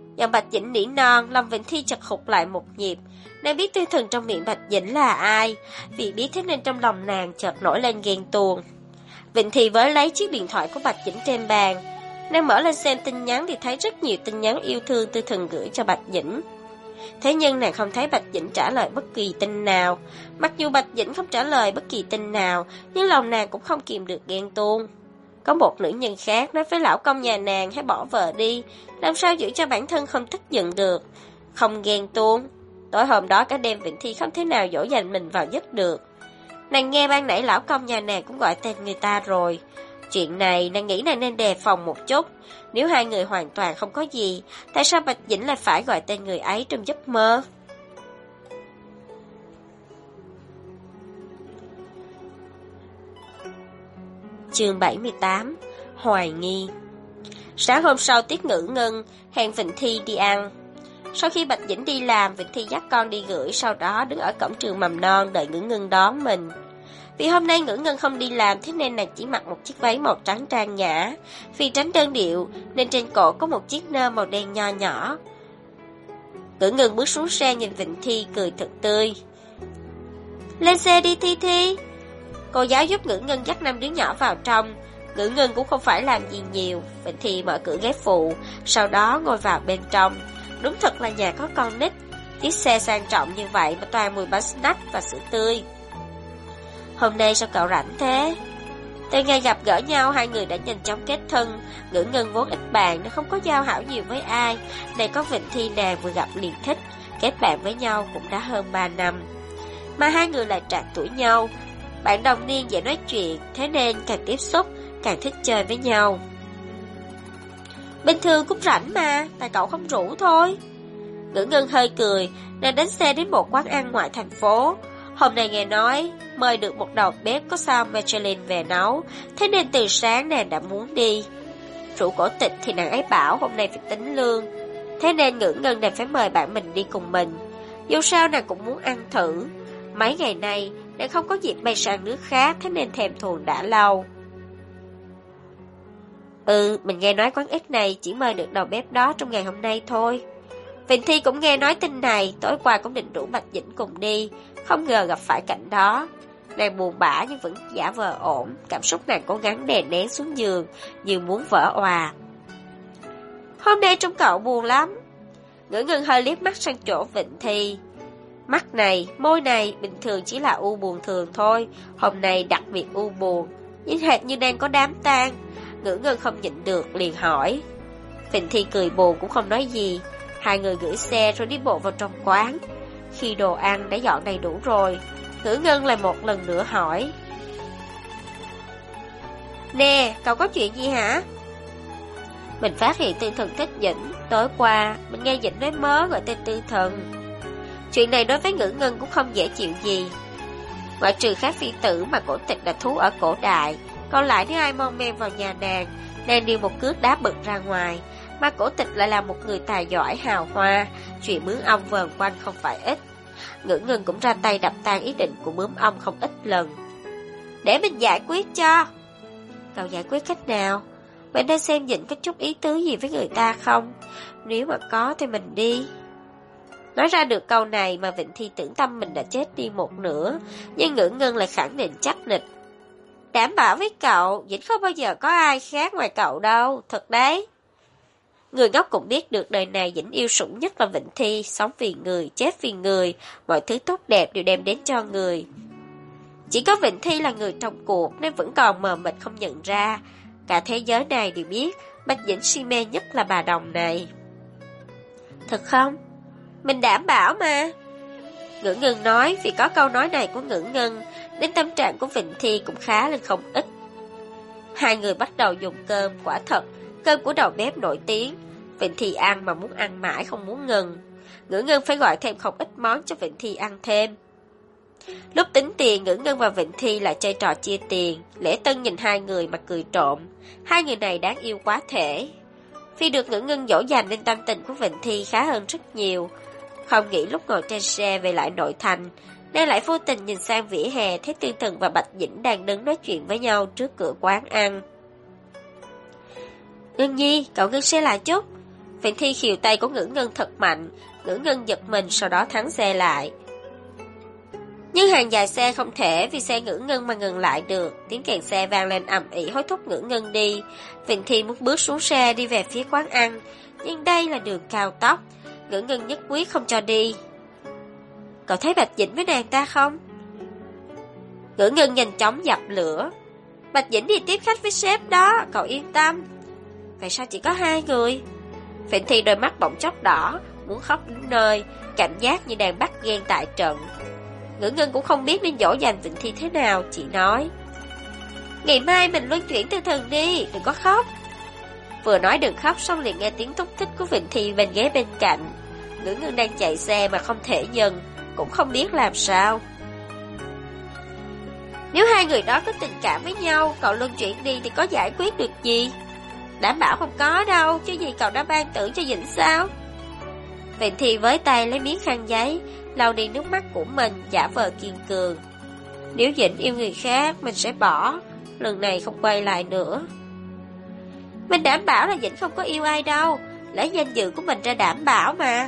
Giọng Bạch Dĩnh nỉ non, lòng Vịnh Thi chật hụt lại một nhịp. Nàng biết Tư Thần trong miệng Bạch Dĩnh là ai, vì biết thế nên trong lòng nàng chợt nổi lên ghen tuông. Vịnh Thi với lấy chiếc điện thoại của Bạch Dĩnh trên bàn. Nàng mở lên xem tin nhắn thì thấy rất nhiều tin nhắn yêu thương Tư Thần gửi cho Bạch Dĩnh. Thế nhưng nàng không thấy Bạch Dĩnh trả lời bất kỳ tin nào. Mặc dù Bạch Dĩnh không trả lời bất kỳ tin nào, nhưng lòng nàng cũng không kìm được ghen tuông. Có một nữ nhân khác nói với lão công nhà nàng hãy bỏ vợ đi, làm sao giữ cho bản thân không tức giận được, không ghen tuông. Tối hôm đó cả đêm Vịnh Thi không thể nào dỗ dành mình vào giấc được. Nàng nghe ban nãy lão công nhà nàng cũng gọi tên người ta rồi. Chuyện này nàng nghĩ nàng nên đề phòng một chút. Nếu hai người hoàn toàn không có gì, tại sao Bạch Dĩnh lại phải gọi tên người ấy trong giấc mơ? Chương 78. Hoài nghi. Sáng hôm sau Tiết Ngữ Ngân hẹn Vịnh Thi đi ăn. Sau khi Bạch Dĩnh đi làm, Vịnh Thi dắt con đi gửi, sau đó đứng ở cổng trường mầm non đợi Ngữ Ngân đón mình. Vì hôm nay Ngữ Ngân không đi làm, thế nên nàng chỉ mặc một chiếc váy màu trắng trang nhã. Vì tránh đơn điệu nên trên cổ có một chiếc nơ màu đen nho nhỏ. Ngữ Ngân bước xuống xe nhìn Vịnh Thi cười thật tươi. Lên xe đi Thi Thi. Cô giáo giúp Ngữ Ngân dắt 5 đứa nhỏ vào trong. Ngữ Ngân cũng không phải làm gì nhiều. Vịnh Thi mở cửa ghế phụ, sau đó ngồi vào bên trong. Đúng thật là nhà có con nít. Chiếc xe sang trọng như vậy mà toàn mùi bánh snack và sữa tươi. Hôm nay sao cậu rảnh thế? Từ ngày gặp gỡ nhau, hai người đã nhanh chóng kết thân. Ngữ Ngân vốn ít bạn nên không có giao hảo nhiều với ai. Này có Vịnh Thi nàng vừa gặp liền thích. Kết bạn với nhau cũng đã hơn 3 năm. Mà hai người lại trạc tuổi nhau. Bạn đồng niên dễ nói chuyện, thế nên càng tiếp xúc, càng thích chơi với nhau. Bình thường cũng rảnh mà, tại cậu không rủ thôi. Ngữ Ngân hơi cười, nàng đánh xe đến một quán ăn ngoại thành phố. Hôm nay nghe nói mời được một đầu bếp có sao Michelin về nấu, thế nên từ sáng nàng đã muốn đi. Chủ cổ tịch thì nàng ấy bảo hôm nay phải tính lương, thế nên Ngữ Ngân đành phải mời bạn mình đi cùng mình. Dù sao nàng cũng muốn ăn thử. Mấy ngày nay nàng không có dịp bay sang nước khác, thế nên thèm thuồng đã lâu. Mình nghe nói quán X này chỉ mời được đầu bếp đó trong ngày hôm nay thôi. Vịnh Thi cũng nghe nói tin này, tối qua cũng định rủ Bạch Dĩnh cùng đi, không ngờ gặp phải cảnh đó. Nàng buồn bã nhưng vẫn giả vờ ổn, cảm xúc nàng cố gắng đè nén xuống giường, như muốn vỡ òa. Hôm nay trông cậu buồn lắm. Ngữ Ngân hơi liếc mắt sang chỗ Vịnh Thi. Mắt này, môi này bình thường chỉ là u buồn thường thôi, hôm nay đặc biệt u buồn, nhưng hệt như đang có đám tang. Ngữ Ngân không nhịn được liền hỏi. Vịnh Thi cười buồn cũng không nói gì. Hai người gửi xe rồi đi bộ vào trong quán. Khi đồ ăn đã dọn đầy đủ rồi, Ngữ Ngân lại một lần nữa hỏi. Nè, cậu có chuyện gì hả? Mình phát hiện Tư Thần thích Dĩnh. Tối qua mình nghe Dĩnh nói mớ gọi tên Tư Thần. Chuyện này đối với Ngữ Ngân cũng không dễ chịu gì. Ngoại trừ khác phi tử mà cổ tịch là thú ở cổ đại, còn lại nếu ai mon men vào nhà nàng đều một cước đá bực ra ngoài. Mà cổ tịch lại là một người tài giỏi hào hoa, chuyện bướm ong vờn quanh không phải ít. Ngữ Ngân cũng ra tay đập tan ý định của bướm ong không ít lần. Để mình giải quyết cho. Cậu giải quyết cách nào? Mình đang xem Dĩnh có chút ý tứ gì với người ta không? Nếu mà có thì mình đi. Nói ra được câu này mà Vịnh Thi tưởng tâm mình đã chết đi một nửa, nhưng Ngữ Ngân lại khẳng định chắc nịch. Đảm bảo với cậu, Dĩnh không bao giờ có ai khác ngoài cậu đâu, thật đấy. Người ngốc cũng biết được đời này Dĩnh yêu sủng nhất là Vịnh Thi, sống vì người, chết vì người, mọi thứ tốt đẹp đều đem đến cho người. Chỉ có Vịnh Thi là người trong cuộc nên vẫn còn mờ mịt không nhận ra. Cả thế giới này đều biết Bạch Dĩnh si mê nhất là bà đồng này. Thật không? Mình đảm bảo mà. Ngữ Ngân nói, vì có câu nói này của Ngữ Ngân nên tâm trạng của Vịnh Thi cũng khá lên không ít. Hai người bắt đầu dùng cơm, quả thật cơm của đầu bếp nổi tiếng. Vịnh Thi ăn mà muốn ăn mãi không muốn ngừng. Ngữ Ngân phải gọi thêm không ít món cho Vịnh Thi ăn thêm. Lúc tính tiền, Ngữ Ngân và Vịnh Thi lại chơi trò chia tiền. Lễ Tân nhìn hai người mà cười trộm. Hai người này đáng yêu quá thể. Vì được Ngữ Ngân dỗ dành nên tâm tình của Vịnh Thi khá hơn rất nhiều. Không nghĩ lúc ngồi trên xe về lại nội thành, nên lại vô tình nhìn sang vỉa hè thấy Tư Thần và Bạch Dĩnh đang đứng nói chuyện với nhau trước cửa quán ăn. Ngân Nhi, cậu ngưng xe lại chút. Vịnh Thi khều tay của Ngữ Ngân thật mạnh, Ngữ Ngân giật mình sau đó thắng xe lại. Nhưng hàng dài xe không thể vì xe Ngữ Ngân mà ngừng lại được, tiếng kèn xe vang lên ầm ĩ hối thúc Ngữ Ngân đi. Vịnh Thi muốn bước xuống xe đi về phía quán ăn, nhưng đây là đường cao tốc, Ngữ Ngân nhất quyết không cho đi. Cậu thấy Bạch Dĩnh với nàng ta không? Ngữ Ngân nhanh chóng dập lửa. Bạch Dĩnh đi tiếp khách với sếp đó, cậu yên tâm. Vậy sao chỉ có 2 người? Vịnh Thi đôi mắt bỗng chốc đỏ, muốn khóc đến nơi, cảm giác như đang bắt ghen tại trận. Ngữ Ngân cũng không biết nên dỗ dành Vịnh Thi thế nào, chỉ nói: ngày mai mình luân chuyển từ thần đi, đừng có khóc. Vừa nói đừng khóc xong liền nghe tiếng thúc thích của Vịnh Thi bên ghế bên cạnh. Ngữ Ngân đang chạy xe mà không thể dừng, cũng không biết làm sao. Nếu 2 người đó có tình cảm với nhau, cậu luân chuyển đi thì có giải quyết được gì? Đảm bảo không có đâu, chứ gì cậu đã ban tử cho Dĩnh sao? Vịnh Thi với tay lấy miếng khăn giấy, lau đi nước mắt của mình, giả vờ kiên cường. Nếu Dĩnh yêu người khác, mình sẽ bỏ, lần này không quay lại nữa. Mình đảm bảo là Dĩnh không có yêu ai đâu, lấy danh dự của mình ra đảm bảo mà.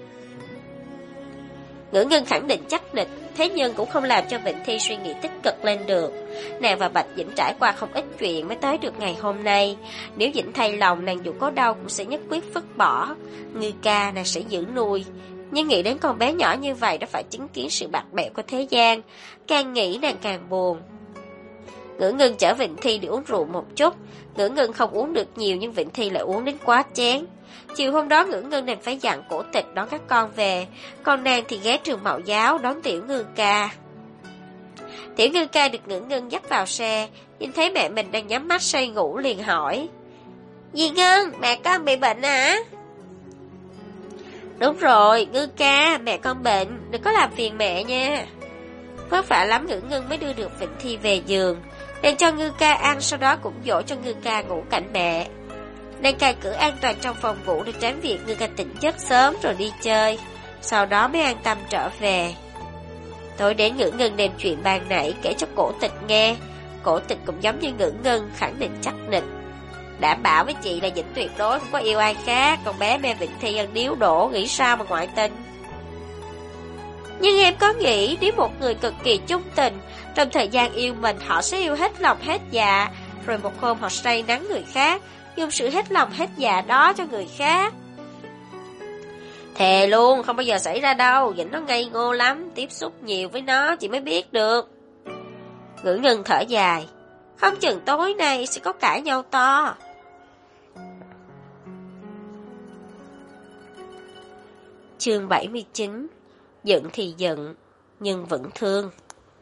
Ngữ Ngân khẳng định chắc nịch, thế nhưng cũng không làm cho Vịnh Thi suy nghĩ tích cực lên được. Nàng và Bạch Dĩnh trải qua không ít chuyện mới tới được ngày hôm nay. Nếu Dĩnh thay lòng, nàng dù có đau cũng sẽ nhất quyết vứt bỏ. Ngư ca nàng sẽ giữ nuôi. Nhưng nghĩ đến con bé nhỏ như vậy đã phải chứng kiến sự bạc bẽo của thế gian, càng nghĩ nàng càng buồn. Ngữ Ngân chở Vịnh Thi đi uống rượu một chút. Ngữ Ngân không uống được nhiều nhưng Vịnh Thi lại uống đến quá chén. Chiều hôm đó Ngữ Ngân đành phải dặn Cổ Tịch đón các con về, còn nàng thì ghé trường mẫu giáo đón Tiểu Ngư ca. Tiểu Ngư ca được Ngữ Ngân dắt vào xe, nhìn thấy mẹ mình đang nhắm mắt say ngủ liền hỏi: Dì Ngân, mẹ con bị bệnh hả? Đúng rồi, Ngư ca, mẹ con bệnh, đừng có làm phiền mẹ nha. Vất vả lắm Ngữ Ngân mới đưa được Vịnh Thi về giường. Nàng cho Ngư ca ăn, sau đó cũng dỗ cho Ngư ca ngủ cạnh mẹ. Nàng cài cửa an toàn trong phòng ngủ để tránh việc Ngư ca tỉnh giấc sớm rồi đi chơi, sau đó mới an tâm trở về. Tối đến Ngữ Ngân đem chuyện ban nãy kể cho Cổ Tịch nghe. Cổ Tịch cũng giống như Ngữ Ngân, khẳng định chắc nịch. Đảm bảo với chị là Dĩnh tuyệt đối không có yêu ai khác, còn bé mê Vịnh Thi ăn điếu đổ, nghĩ sao mà ngoại tình. Nhưng em có nghĩ nếu một người cực kỳ chung tình, trong thời gian yêu mình họ sẽ yêu hết lòng hết dạ, rồi một hôm họ say nắng người khác, dùng sự hết lòng hết dạ đó cho người khác. Thề luôn, không bao giờ xảy ra đâu, Vĩnh nó ngây ngô lắm, tiếp xúc nhiều với nó chị mới biết được. Ngữ Ngân thở dài, không chừng tối nay sẽ có cãi nhau to. Chương 79. Giận thì giận, nhưng vẫn thương.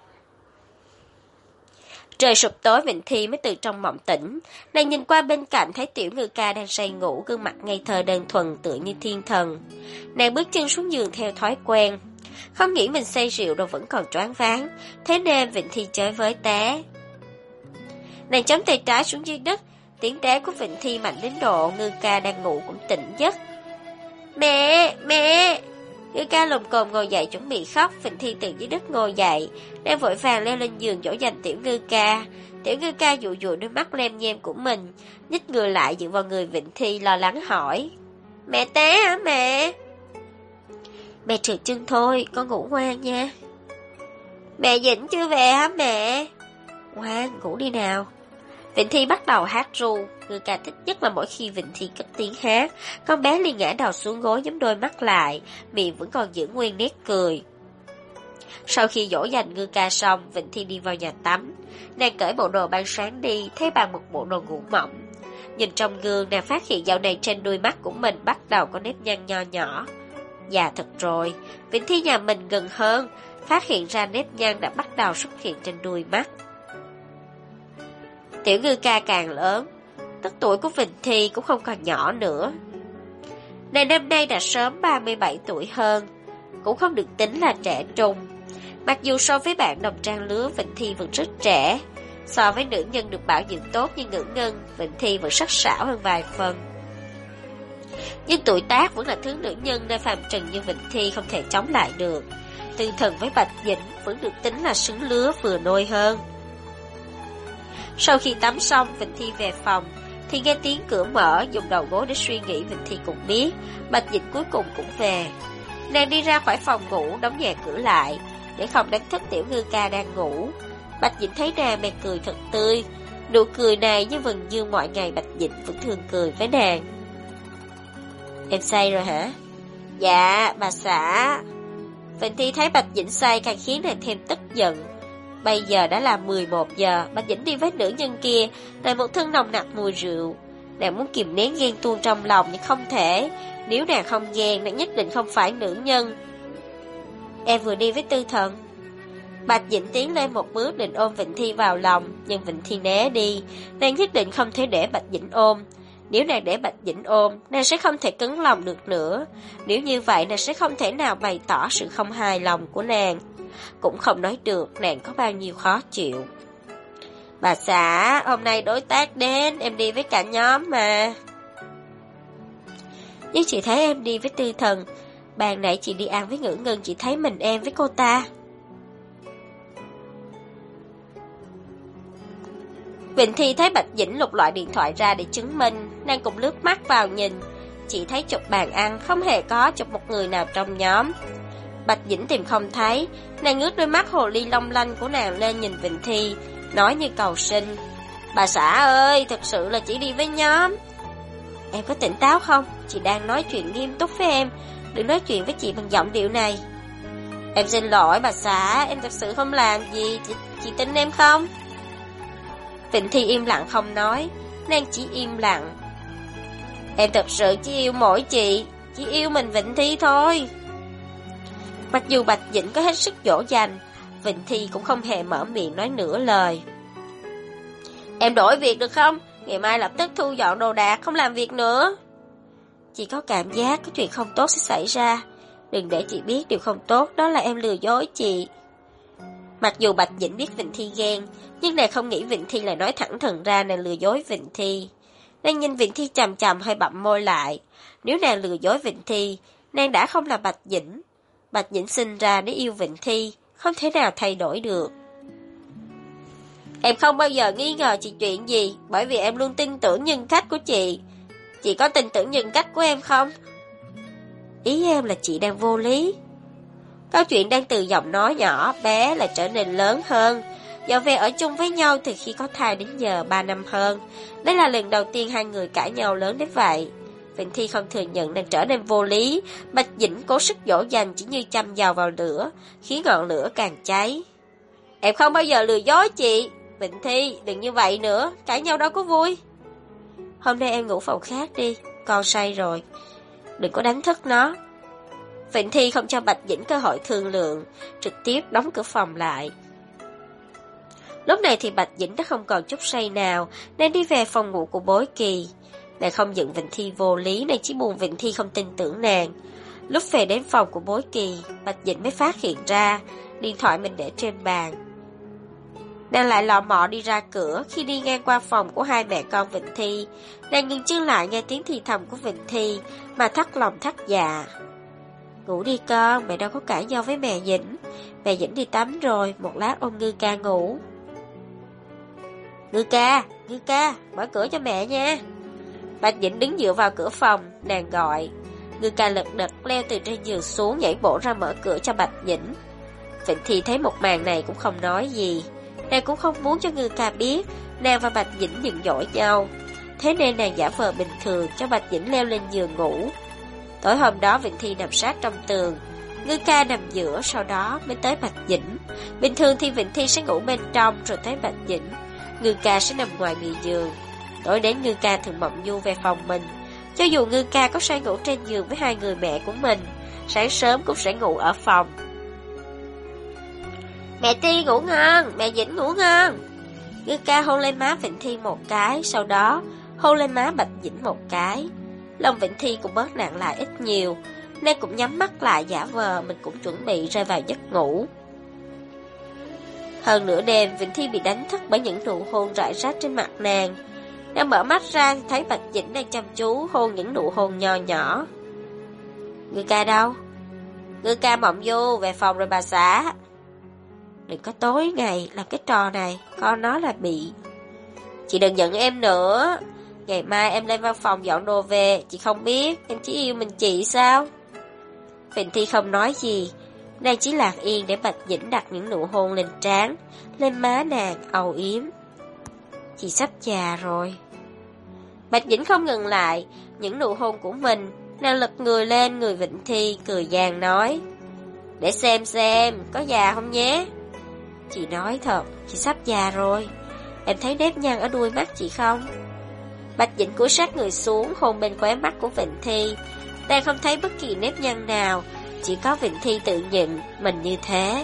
Trời sụp tối Vịnh Thi mới từ trong mộng tỉnh. Nàng nhìn qua bên cạnh thấy Tiểu Ngư ca đang say ngủ, gương mặt ngây thơ đơn thuần tựa như thiên thần. Nàng bước chân xuống giường theo thói quen, không nghĩ mình say rượu đâu vẫn còn choáng váng, thế nên Vịnh Thi chơi với té. Nàng chống tay trái xuống dưới đất, tiếng té của Vịnh Thi mạnh đến độ Ngư ca đang ngủ cũng tỉnh giấc. Mẹ, mẹ! Ngư ca lồm cồm ngồi dậy chuẩn bị khóc. Vịnh Thi từ dưới đất ngồi dậy, đang vội vàng leo lên giường dỗ dành Tiểu Ngư ca. Tiểu Ngư ca dụi dụi đôi mắt lem nhem của mình, nhích người lại dựa vào người Vịnh Thi lo lắng hỏi: Mẹ té hả mẹ? Mẹ trượt chân thôi, con ngủ ngoan nha. Mẹ Dĩnh chưa về hả mẹ? Ngoan, ngủ đi nào. Vịnh Thi bắt đầu hát ru. Ngư ca thích nhất là mỗi khi Vịnh Thi cất tiếng hát, con bé liền ngã đầu xuống gối nhắm đôi mắt lại, miệng vẫn còn giữ nguyên nét cười. Sau khi dỗ dành Ngư ca xong, Vịnh Thi đi vào nhà tắm. Nàng cởi bộ đồ ban sáng đi, thấy bằng một bộ đồ ngủ mỏng. Nhìn trong gương, nàng phát hiện dạo này trên đuôi mắt của mình bắt đầu có nếp nhăn nho nhỏ. Già thật rồi, Vịnh Thi nhà mình gần hơn, phát hiện ra nếp nhăn đã bắt đầu xuất hiện trên đuôi mắt. Tiểu Ngư ca càng lớn, tức tuổi của Vịnh Thi cũng không còn nhỏ nữa. Nàng năm nay đã sớm 37 tuổi hơn, cũng không được tính là trẻ trung. Mặc dù so với bạn đồng trang lứa, Vịnh Thi vẫn rất trẻ. So với nữ nhân được bảo dưỡng tốt như Ngữ Ngân, Vịnh Thi vẫn sắc sảo hơn vài phần. Nhưng tuổi tác vẫn là thứ nữ nhân nên phàm trần như Vịnh Thi không thể chống lại được. Tư Thần với Bạch Dĩnh vẫn được tính là xứng lứa vừa nôi hơn. Sau khi tắm xong, Vịnh Thi về phòng, thì nghe tiếng cửa mở, dùng đầu gối để suy nghĩ. Vịnh Thi cũng biết Bạch Dĩnh cuối cùng cũng về. Nàng đi ra khỏi phòng ngủ, đóng nhẹ cửa lại để không đánh thức Tiểu Ngư Ca đang ngủ. Bạch Dĩnh thấy nàng bèn cười thật tươi. Nụ cười này như vần dương mọi ngày Bạch Dĩnh vẫn thường cười với nàng. Em say rồi hả? Dạ, bà xã. Vịnh Thi thấy Bạch Dĩnh say càng khiến nàng thêm tức giận. Bây giờ đã là 11 giờ, Bạch Dĩnh đi với nữ nhân kia, lại một thân nồng nặc mùi rượu. Nàng muốn kìm nén ghen tuông trong lòng nhưng không thể. Nếu nàng không ghen, nàng nhất định không phải nữ nhân. Em vừa đi với Tư Thần. Bạch Dĩnh tiến lên một bước định ôm Vịnh Thi vào lòng, nhưng Vịnh Thi né đi. Nàng nhất định không thể để Bạch Dĩnh ôm. Nếu nàng để Bạch Dĩnh ôm, nàng sẽ không thể cứng lòng được nữa. Nếu như vậy, nàng sẽ không thể nào bày tỏ sự không hài lòng của nàng. Cũng không nói được nàng có bao nhiêu khó chịu. Bà xã, hôm nay đối tác đến, em đi với cả nhóm mà. Nhưng chị thấy em đi với Tư Thần. Ban nãy chị đi ăn với Ngữ Ngân, chị thấy mình em với cô ta. Vịnh Thi thấy Bạch Dĩnh lục loại điện thoại ra để chứng minh. Nàng cũng lướt mắt vào nhìn. Chỉ thấy chụp bàn ăn, không hề có chụp một người nào trong nhóm. Bạch Dĩnh tìm không thấy. Nàng ngước đôi mắt hồ ly long lanh của nàng lên nhìn Vịnh Thi, nói như cầu xin. Bà xã ơi, thật sự là chỉ đi với nhóm. Em có tỉnh táo không? Chị đang nói chuyện nghiêm túc với em. Đừng nói chuyện với chị bằng giọng điệu này. Em xin lỗi bà xã, em thật sự không làm gì. Chị tin em không? Vịnh Thi im lặng không nói. Nàng chỉ im lặng. Em thật sự chỉ yêu mỗi chị, chỉ yêu mình Vịnh Thi thôi. Mặc dù Bạch Dĩnh có hết sức dỗ dành, Vịnh Thi cũng không hề mở miệng nói nửa lời. Em đổi việc được không? Ngày mai lập tức thu dọn đồ đạc, không làm việc nữa. Chị có cảm giác có chuyện không tốt sẽ xảy ra. Đừng để chị biết điều không tốt, đó là em lừa dối chị. Mặc dù Bạch Dĩnh biết Vịnh Thi ghen, nhưng nàng không nghĩ Vịnh Thi lại nói thẳng thừng ra nàng lừa dối Vịnh Thi. Nàng nhìn Vịnh Thi chằm chằm hơi bặm môi lại. Nếu nàng lừa dối Vịnh Thi, nàng đã không là Bạch Dĩnh. Bạch Dĩnh sinh ra để yêu Vịnh Thi, không thể nào thay đổi được. Em không bao giờ nghi ngờ chị chuyện gì, bởi vì em luôn tin tưởng nhân cách của chị. Chị có tin tưởng nhân cách của em không? Ý em là chị đang vô lý. Câu chuyện đang từ giọng nói nhỏ bé lại trở nên lớn hơn. Do về ở chung với nhau từ khi có thai đến giờ 3 năm hơn. Đây là lần đầu tiên hai người cãi nhau lớn đến vậy. Vịnh Thi không thừa nhận đang trở nên vô lý. Bạch Dĩnh cố sức dỗ dành chỉ như châm dầu vào lửa, khiến ngọn lửa càng cháy. Em không bao giờ lừa dối chị. Vịnh Thi, đừng như vậy nữa, cãi nhau đâu có vui. Hôm nay em ngủ phòng khác đi, con say rồi. Đừng có đánh thức nó. Vịnh Thi không cho Bạch Dĩnh cơ hội thương lượng, trực tiếp đóng cửa phòng lại. Lúc này thì Bạch Dĩnh đã không còn chút say nào, nên đi về phòng ngủ của Bối Kỳ. Nàng không giận Vịnh Thi vô lý, nàng chỉ buồn Vịnh Thi không tin tưởng nàng. Lúc về đến phòng của Bối Kỳ, Bạch Dĩnh mới phát hiện ra điện thoại mình để trên bàn. Nàng lại lò mò đi ra cửa. Khi đi ngang qua phòng của hai mẹ con Vịnh Thi, nàng ngừng chân lại nghe tiếng thì thầm của Vịnh Thi mà thắt lòng thắt dạ. Ngủ đi con, mẹ đâu có cãi nhau với mẹ Dĩnh. Mẹ Dĩnh đi tắm rồi, một lát ôm Ngư Ca ngủ. Ngư ca, mở cửa cho mẹ nha. Bạch Dĩnh đứng dựa vào cửa phòng, nàng gọi. Ngư Ca lật đật leo từ trên giường xuống, nhảy bổ ra mở cửa cho Bạch Dĩnh. Vịnh Thi thấy một màn này cũng không nói gì. Nàng cũng không muốn cho Ngư Ca biết nàng và Bạch Dĩnh giận dỗi nhau. Thế nên nàng giả vờ bình thường cho Bạch Dĩnh leo lên giường ngủ. Tối hôm đó Vịnh Thi nằm sát trong tường, Ngư Ca nằm giữa, sau đó mới tới Bạch Dĩnh. Bình thường thì Vịnh Thi sẽ ngủ bên trong rồi tới Bạch Dĩnh, Ngư Ca sẽ nằm ngoài người giường. Tối đến Ngư Ca thường mộng du về phòng mình. Cho dù Ngư Ca có say ngủ trên giường với hai người mẹ của mình, sáng sớm cũng sẽ ngủ ở phòng. Mẹ Ti ngủ ngon, mẹ Dĩnh ngủ ngon. Ngư Ca hôn lên má Vịnh Thi một cái, sau đó hôn lên má Bạch Dĩnh một cái. Lòng Vịnh Thi cũng bớt nặng lại ít nhiều, nên cũng nhắm mắt lại giả vờ mình cũng chuẩn bị rơi vào giấc ngủ. Hơn nửa đêm, Vịnh Thi bị đánh thức bởi những nụ hôn rải rác trên mặt nàng. Nàng mở mắt ra thì thấy Bạch Dĩnh đang chăm chú hôn những nụ hôn nho nhỏ. Ngư Ca đâu? Ngư Ca mộng du về phòng rồi bà xã. Đừng có tối ngày làm cái trò này, con nói là bị. Chị đừng giận em nữa. Ngày mai em lên văn phòng dọn đồ về, chị không biết em chỉ yêu mình chị sao? Vịnh Thi không nói gì, nàng chỉ lạc yên để Bạch Dĩnh đặt những nụ hôn lên trán, lên má nàng âu yếm. Chị sắp già rồi. Bạch Dĩnh không ngừng lại những nụ hôn của mình, nàng lật người lên người Vịnh Thi, cười giang nói: Để xem, có già không nhé? Chị nói thật, chị sắp già rồi. Em thấy nếp nhăn ở đuôi mắt chị không? Bạch Dĩnh cúi sát người xuống, hôn bên khóe mắt của Vịnh Thi. Nàng không thấy bất kỳ nếp nhăn nào, chỉ có Vịnh Thi tự nhận mình như thế.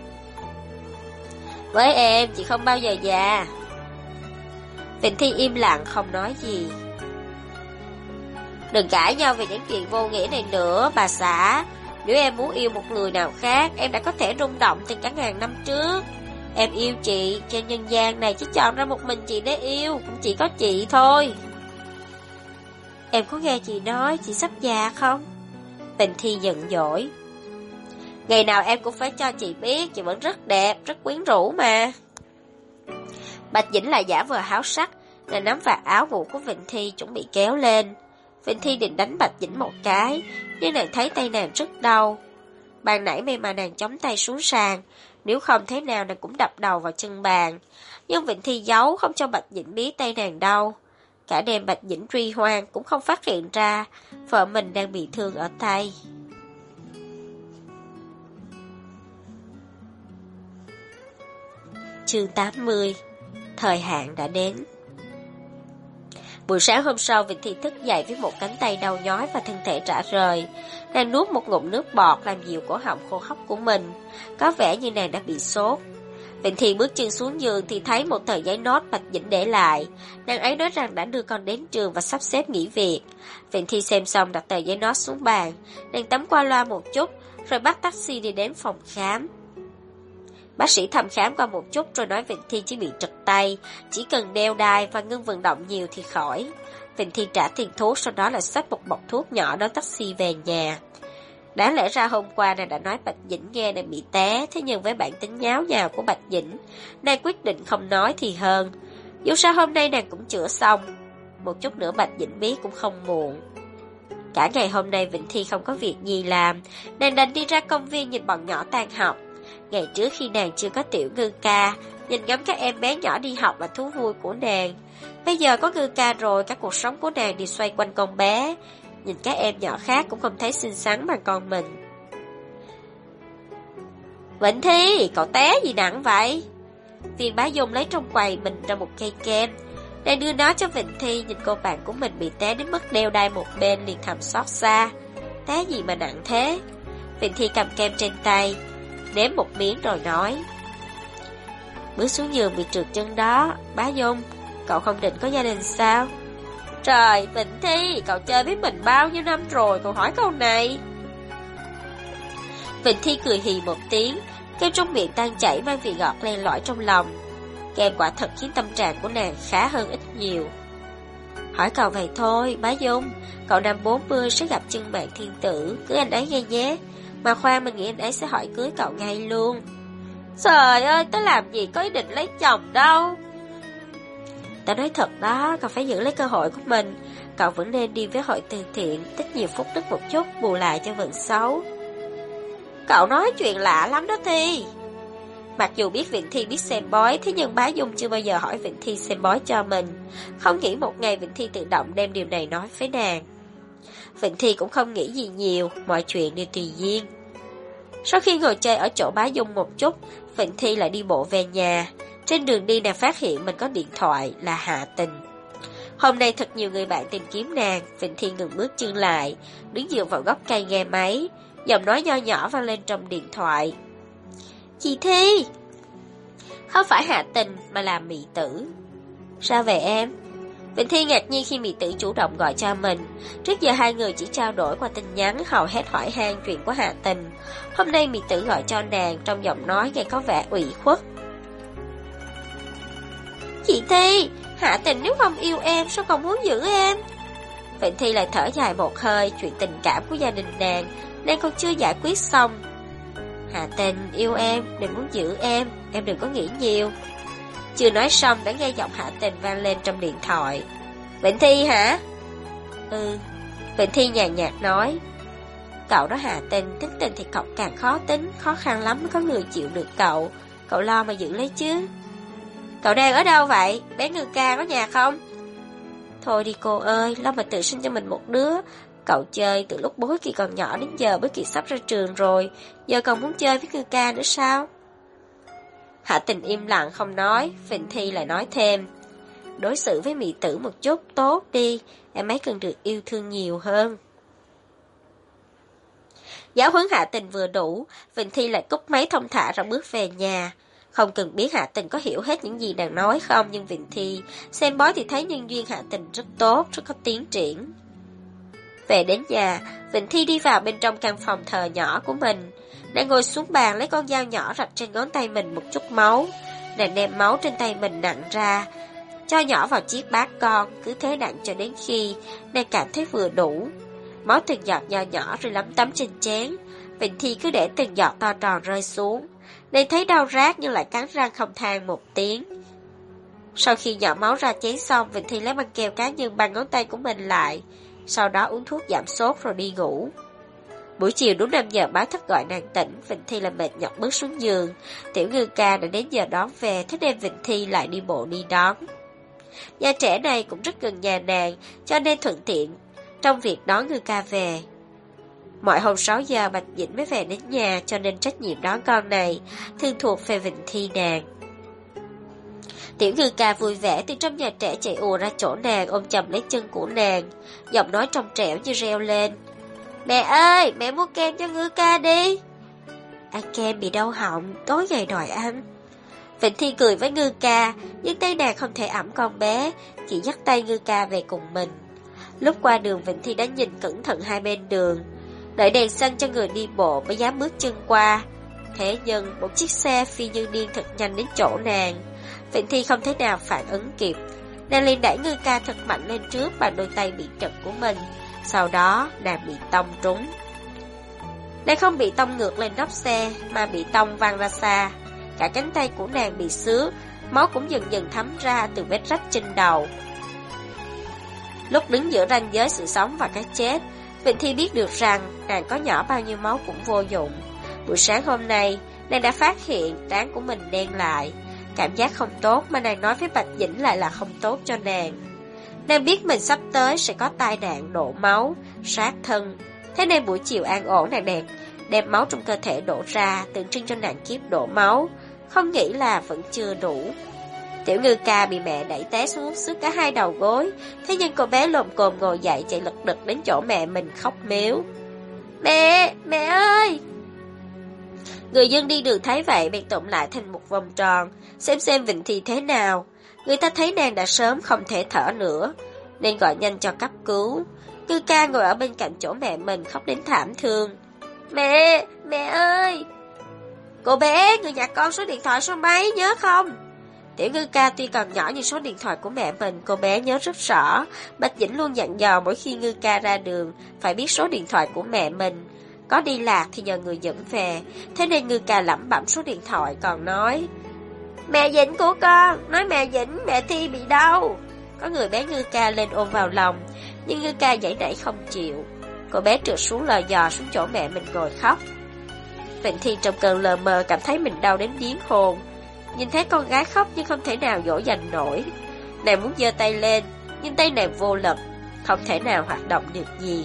Với em, chị không bao giờ già. Vịnh Thi im lặng không nói gì. Đừng cãi nhau về những chuyện vô nghĩa này nữa, bà xã. Nếu em muốn yêu một người nào khác, em đã có thể rung động từ cả ngàn năm trước. Em yêu chị, trên nhân gian này chỉ chọn ra một mình chị để yêu, cũng chỉ có chị thôi. Em có nghe chị nói chị sắp già không? Vịnh Thi giận dỗi. Ngày nào em cũng phải cho chị biết chị vẫn rất đẹp, rất quyến rũ mà. Bạch Dĩnh lại giả vờ háo sắc, nàng nắm vạt áo ngủ của Vịnh Thi chuẩn bị kéo lên. Vịnh Thi định đánh Bạch Dĩnh một cái, nhưng nàng thấy tay nàng rất đau. Ban nãy may mà nàng chống tay xuống sàn, nếu không thế nào nàng cũng đập đầu vào chân bàn. Nhưng Vịnh Thi giấu không cho Bạch Dĩnh biết tay nàng đau. Cả đêm Bạch Dĩnh truy hoang cũng không phát hiện ra vợ mình đang bị thương ở tay. Chương 80. Thời hạn đã đến. Buổi sáng hôm sau, Vịnh Thi thức dậy với một cánh tay đau nhói và thân thể rã rời. Nàng nuốt một ngụm nước bọt làm dịu cổ họng khô khốc của mình. Có vẻ như nàng đã bị sốt. Vịnh Thi bước chân xuống giường thì thấy một tờ giấy nốt Bạch Dĩnh để lại. Nàng ấy nói rằng đã đưa con đến trường và sắp xếp nghỉ việc. Vịnh Thi xem xong đặt tờ giấy nốt xuống bàn. Nàng tắm qua loa một chút, rồi bắt taxi đi đến phòng khám. Bác sĩ thăm khám qua một chút rồi nói Vịnh Thi chỉ bị trật tay, chỉ cần đeo đai và ngưng vận động nhiều thì khỏi. Vịnh Thi trả tiền thuốc, sau đó là xách một bọc thuốc nhỏ đón taxi về nhà. Đáng lẽ ra hôm qua nàng đã nói Bạch Dĩnh nghe nàng bị té, thế nhưng với bản tính nháo nhào của Bạch Dĩnh, nàng quyết định không nói thì hơn. Dù sao hôm nay nàng cũng chữa xong, một chút nữa Bạch Dĩnh biết cũng không muộn. Cả ngày hôm nay Vịnh Thi không có việc gì làm, nàng đành đi ra công viên nhìn bọn nhỏ tan học. Ngày trước khi nàng chưa có Tiểu Ngư Ca, nhìn ngắm các em bé nhỏ đi học là thú vui của nàng. Bây giờ có Ngư Ca rồi, các cuộc sống của nàng đi xoay quanh con bé. Nhìn các em nhỏ khác cũng không thấy xinh xắn bằng con mình. Vịnh Thi, cậu té gì nặng vậy? Viên Bá Dung lấy trong quầy mình ra một cây kem. Nàng đưa nó cho Vịnh Thi, nhìn cô bạn của mình bị té đến mức đeo đai một bên liền thầm xót xa. Té gì mà nặng thế? Vịnh Thi cầm kem trên tay, nếm một miếng rồi nói: Bước xuống giường bị trượt chân đó. Bá Dung, cậu không định có gia đình sao? Trời, Vịnh Thi, cậu chơi với mình bao nhiêu năm rồi, cậu hỏi câu này. Vịnh Thi cười hì một tiếng, kem trong miệng tan chảy mang vị ngọt len lỏi trong lòng. Kem quả thật khiến tâm trạng của nàng khá hơn ít nhiều. Hỏi cậu vậy thôi, Bá Dung, cậu năm 40 sẽ gặp chân bạn thiên tử, cưới anh ấy nghe nhé. Mà khoan, mình nghĩ anh ấy sẽ hỏi cưới cậu ngay luôn. Trời ơi, tớ làm gì có ý định lấy chồng đâu. Tớ nói thật đó, cậu phải giữ lấy cơ hội của mình. Cậu vẫn nên đi với hội từ thiện, tích nhiều phúc đức một chút, bù lại cho vận xấu. Cậu nói chuyện lạ lắm đó Thi. Mặc dù biết Vịnh Thi biết xem bói, thế nhưng Bá Dung chưa bao giờ hỏi Vịnh Thi xem bói cho mình. Không nghĩ một ngày Vịnh Thi tự động đem điều này nói với nàng. Vịnh Thi cũng không nghĩ gì nhiều, mọi chuyện đều tùy duyên. Sau khi ngồi chơi ở chỗ Bá Dung một chút, Vịnh Thi lại đi bộ về nhà. Trên đường đi nàng phát hiện mình có điện thoại là Hạ Tình. Hôm nay thật nhiều người bạn tìm kiếm nàng. Vịnh Thi ngừng bước chân lại, đứng dựa vào gốc cây nghe máy. Giọng nói nho nhỏ vang lên trong điện thoại: Chị Thi. Không phải Hạ Tình mà là Mị Tử. Sao vậy em? Vịnh Thi ngạc nhiên khi Mị Tử chủ động gọi cho mình. Trước giờ hai người chỉ trao đổi qua tin nhắn, hầu hết hỏi han chuyện của Hạ Tình. Hôm nay Mị Tử gọi cho nàng, trong giọng nói nghe có vẻ ủy khuất. Chị Thi, Hạ Tình nếu không yêu em sao còn muốn giữ em? Vịnh Thi lại thở dài một hơi. Chuyện tình cảm của gia đình nàng còn chưa giải quyết xong. Hạ Tình yêu em, đừng muốn giữ em đừng có nghĩ nhiều. Chưa nói xong đã nghe giọng Hạ Tình vang lên trong điện thoại. Vịnh Thi hả? Ừ, Vịnh Thi nhàn nhạt nói. Cậu đó Hà Tình, tính tình thì cậu càng khó tính, khó khăn lắm mới có người chịu được cậu. Cậu lo mà giữ lấy chứ. Cậu đang ở đâu vậy? Bé Ngư Ca có nhà không? Thôi đi cô ơi, lo mà tự sinh cho mình một đứa. Cậu chơi từ lúc Bối Kỳ còn nhỏ đến giờ Bối Kỳ sắp ra trường rồi, giờ còn muốn chơi với Ngư Ca nữa sao? Hạ Tình im lặng không nói, Vịnh Thi lại nói thêm. Đối xử với mỹ tử một chút tốt đi, em ấy cần được yêu thương nhiều hơn. Giáo huấn Hạ Tình vừa đủ, Vịnh Thi lại cúp máy thông thả rồi bước về nhà. Không cần biết Hạ Tình có hiểu hết những gì nàng nói không, nhưng Vịnh Thi xem bói thì thấy nhân duyên Hạ Tình rất tốt, rất có tiến triển. Về đến nhà, Vịnh Thi đi vào bên trong căn phòng thờ nhỏ của mình. Nàng ngồi xuống bàn lấy con dao nhỏ rạch trên ngón tay mình một chút máu. Nàng đem máu trên tay mình nặn ra, cho nhỏ vào chiếc bát con, cứ thế nặn cho đến khi nàng cảm thấy vừa đủ. Máu từng giọt nhỏ nhỏ rồi lấm tấm trên chén. Vịnh Thi cứ để từng giọt to tròn rơi xuống. Nàng thấy đau rát nhưng lại cắn răng không than một tiếng. Sau khi nhỏ máu ra chén xong, Vịnh Thi lấy băng keo cá nhân băng ngón tay của mình lại. Sau đó uống thuốc giảm sốt rồi đi ngủ. Buổi chiều đúng 5 giờ báo thức gọi nàng tỉnh, Vịnh Thi là mệt nhọc bước xuống giường. Tiểu Ngư Ca đã đến giờ đón về, thế nên Vịnh Thi lại đi bộ đi đón. Nhà trẻ này cũng rất gần nhà nàng, cho nên thuận tiện trong việc đón Ngư Ca về. Mọi hôm 6 giờ Bạch Dĩnh mới về đến nhà, cho nên trách nhiệm đón con này thường thuộc về Vịnh Thi nàng. Tiểu Ngư Ca vui vẻ từ trong nhà trẻ chạy ùa ra chỗ nàng, ôm chầm lấy chân của nàng, giọng nói trong trẻo như reo lên. Mẹ ơi, mẹ mua kem cho Ngư Ca đi. Ăn kem bị đau họng, tối ngày đòi ăn. Vịnh Thi cười với Ngư Ca, nhưng tay nàng không thể ẵm con bé, chỉ dắt tay Ngư Ca về cùng mình. Lúc qua đường Vịnh Thi đã nhìn cẩn thận hai bên đường, đợi đèn xanh cho người đi bộ mới dám bước chân qua. Thế nhưng một chiếc xe phi như điên thật nhanh đến chỗ nàng. Vịnh Thi không thể nào phản ứng kịp. Nàng liền đẩy Ngư Ca thật mạnh lên trước bằng đôi tay bị trật của mình. Sau đó nàng bị tông trúng. Nàng không bị tông ngược lên nóc xe, mà bị tông văng ra xa. Cả cánh tay của nàng bị xước, máu cũng dần dần thấm ra từ vết rách trên đầu. Lúc đứng giữa ranh giới sự sống và cái chết, Vịnh Thi biết được rằng nàng có nhỏ bao nhiêu máu cũng vô dụng. Buổi sáng hôm nay, nàng đã phát hiện trán của mình đen lại. Cảm giác không tốt mà nàng nói với Bạch Dĩnh lại là không tốt cho nàng. Nàng biết mình sắp tới sẽ có tai nạn đổ máu, sát thân. Thế nên buổi chiều an ổn nàng đem máu trong cơ thể đổ ra, tượng trưng cho nàng kiếp đổ máu. Không nghĩ là vẫn chưa đủ. Tiểu Ngư Ca bị mẹ đẩy té xuống xước cả hai đầu gối. Thế nhưng cô bé lồm cồm ngồi dậy chạy lật đật đến chỗ mẹ mình khóc mếu. Mẹ ơi! Người dân đi đường thấy vậy bèn tụm lại thành một vòng tròn, xem Vịnh Thi thế nào. Người ta thấy nàng đã sớm không thể thở nữa, nên gọi nhanh cho cấp cứu. Ngư Ca ngồi ở bên cạnh chỗ mẹ mình khóc đến thảm thương. Mẹ ơi! Cô bé, người nhà con số điện thoại số mấy nhớ không? Tiểu Ngư Ca tuy còn nhỏ nhưng số điện thoại của mẹ mình cô bé nhớ rất rõ. Bạch Dĩnh luôn dặn dò mỗi khi Ngư Ca ra đường phải biết số điện thoại của mẹ mình. Có đi lạc thì nhờ người dẫn về. Thế nên Ngư Ca lẩm bẩm số điện thoại còn nói: Mẹ Dĩnh của con, nói mẹ Dĩnh, mẹ Thi bị đau. Có người bé Ngư Ca lên ôm vào lòng, nhưng Ngư Ca giãy nảy không chịu. Cô bé trượt xuống lò dò xuống chỗ mẹ mình ngồi khóc. Vịnh Thi trong cơn lờ mờ cảm thấy mình đau đến điếng hồn. Nhìn thấy con gái khóc nhưng không thể nào dỗ dành nổi. Nàng muốn giơ tay lên, nhưng tay nàng vô lực, không thể nào hoạt động được gì.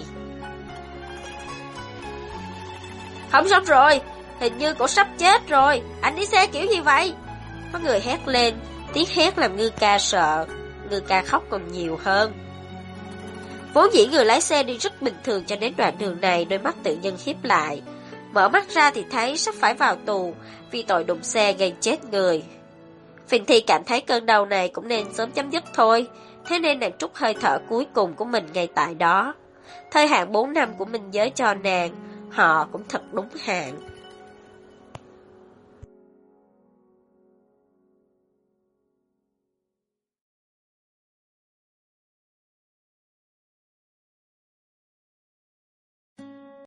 Không xong rồi, hình như cổ sắp chết rồi. Anh đi xe kiểu gì vậy? Có người hét lên, tiếng hét làm Ngư Ca sợ. Ngư Ca khóc còn nhiều hơn. Vốn dĩ người lái xe đi rất bình thường, cho đến đoạn đường này đôi mắt tự nhiên híp lại. Mở mắt ra thì thấy sắp phải vào tù vì tội đụng xe gây chết người. Vịnh Thi cảm thấy cơn đau này cũng nên sớm chấm dứt thôi, thế nên nàng trút hơi thở cuối cùng của mình ngay tại đó. Thời hạn 4 năm của Minh Giới cho nàng, họ cũng thật đúng hạn.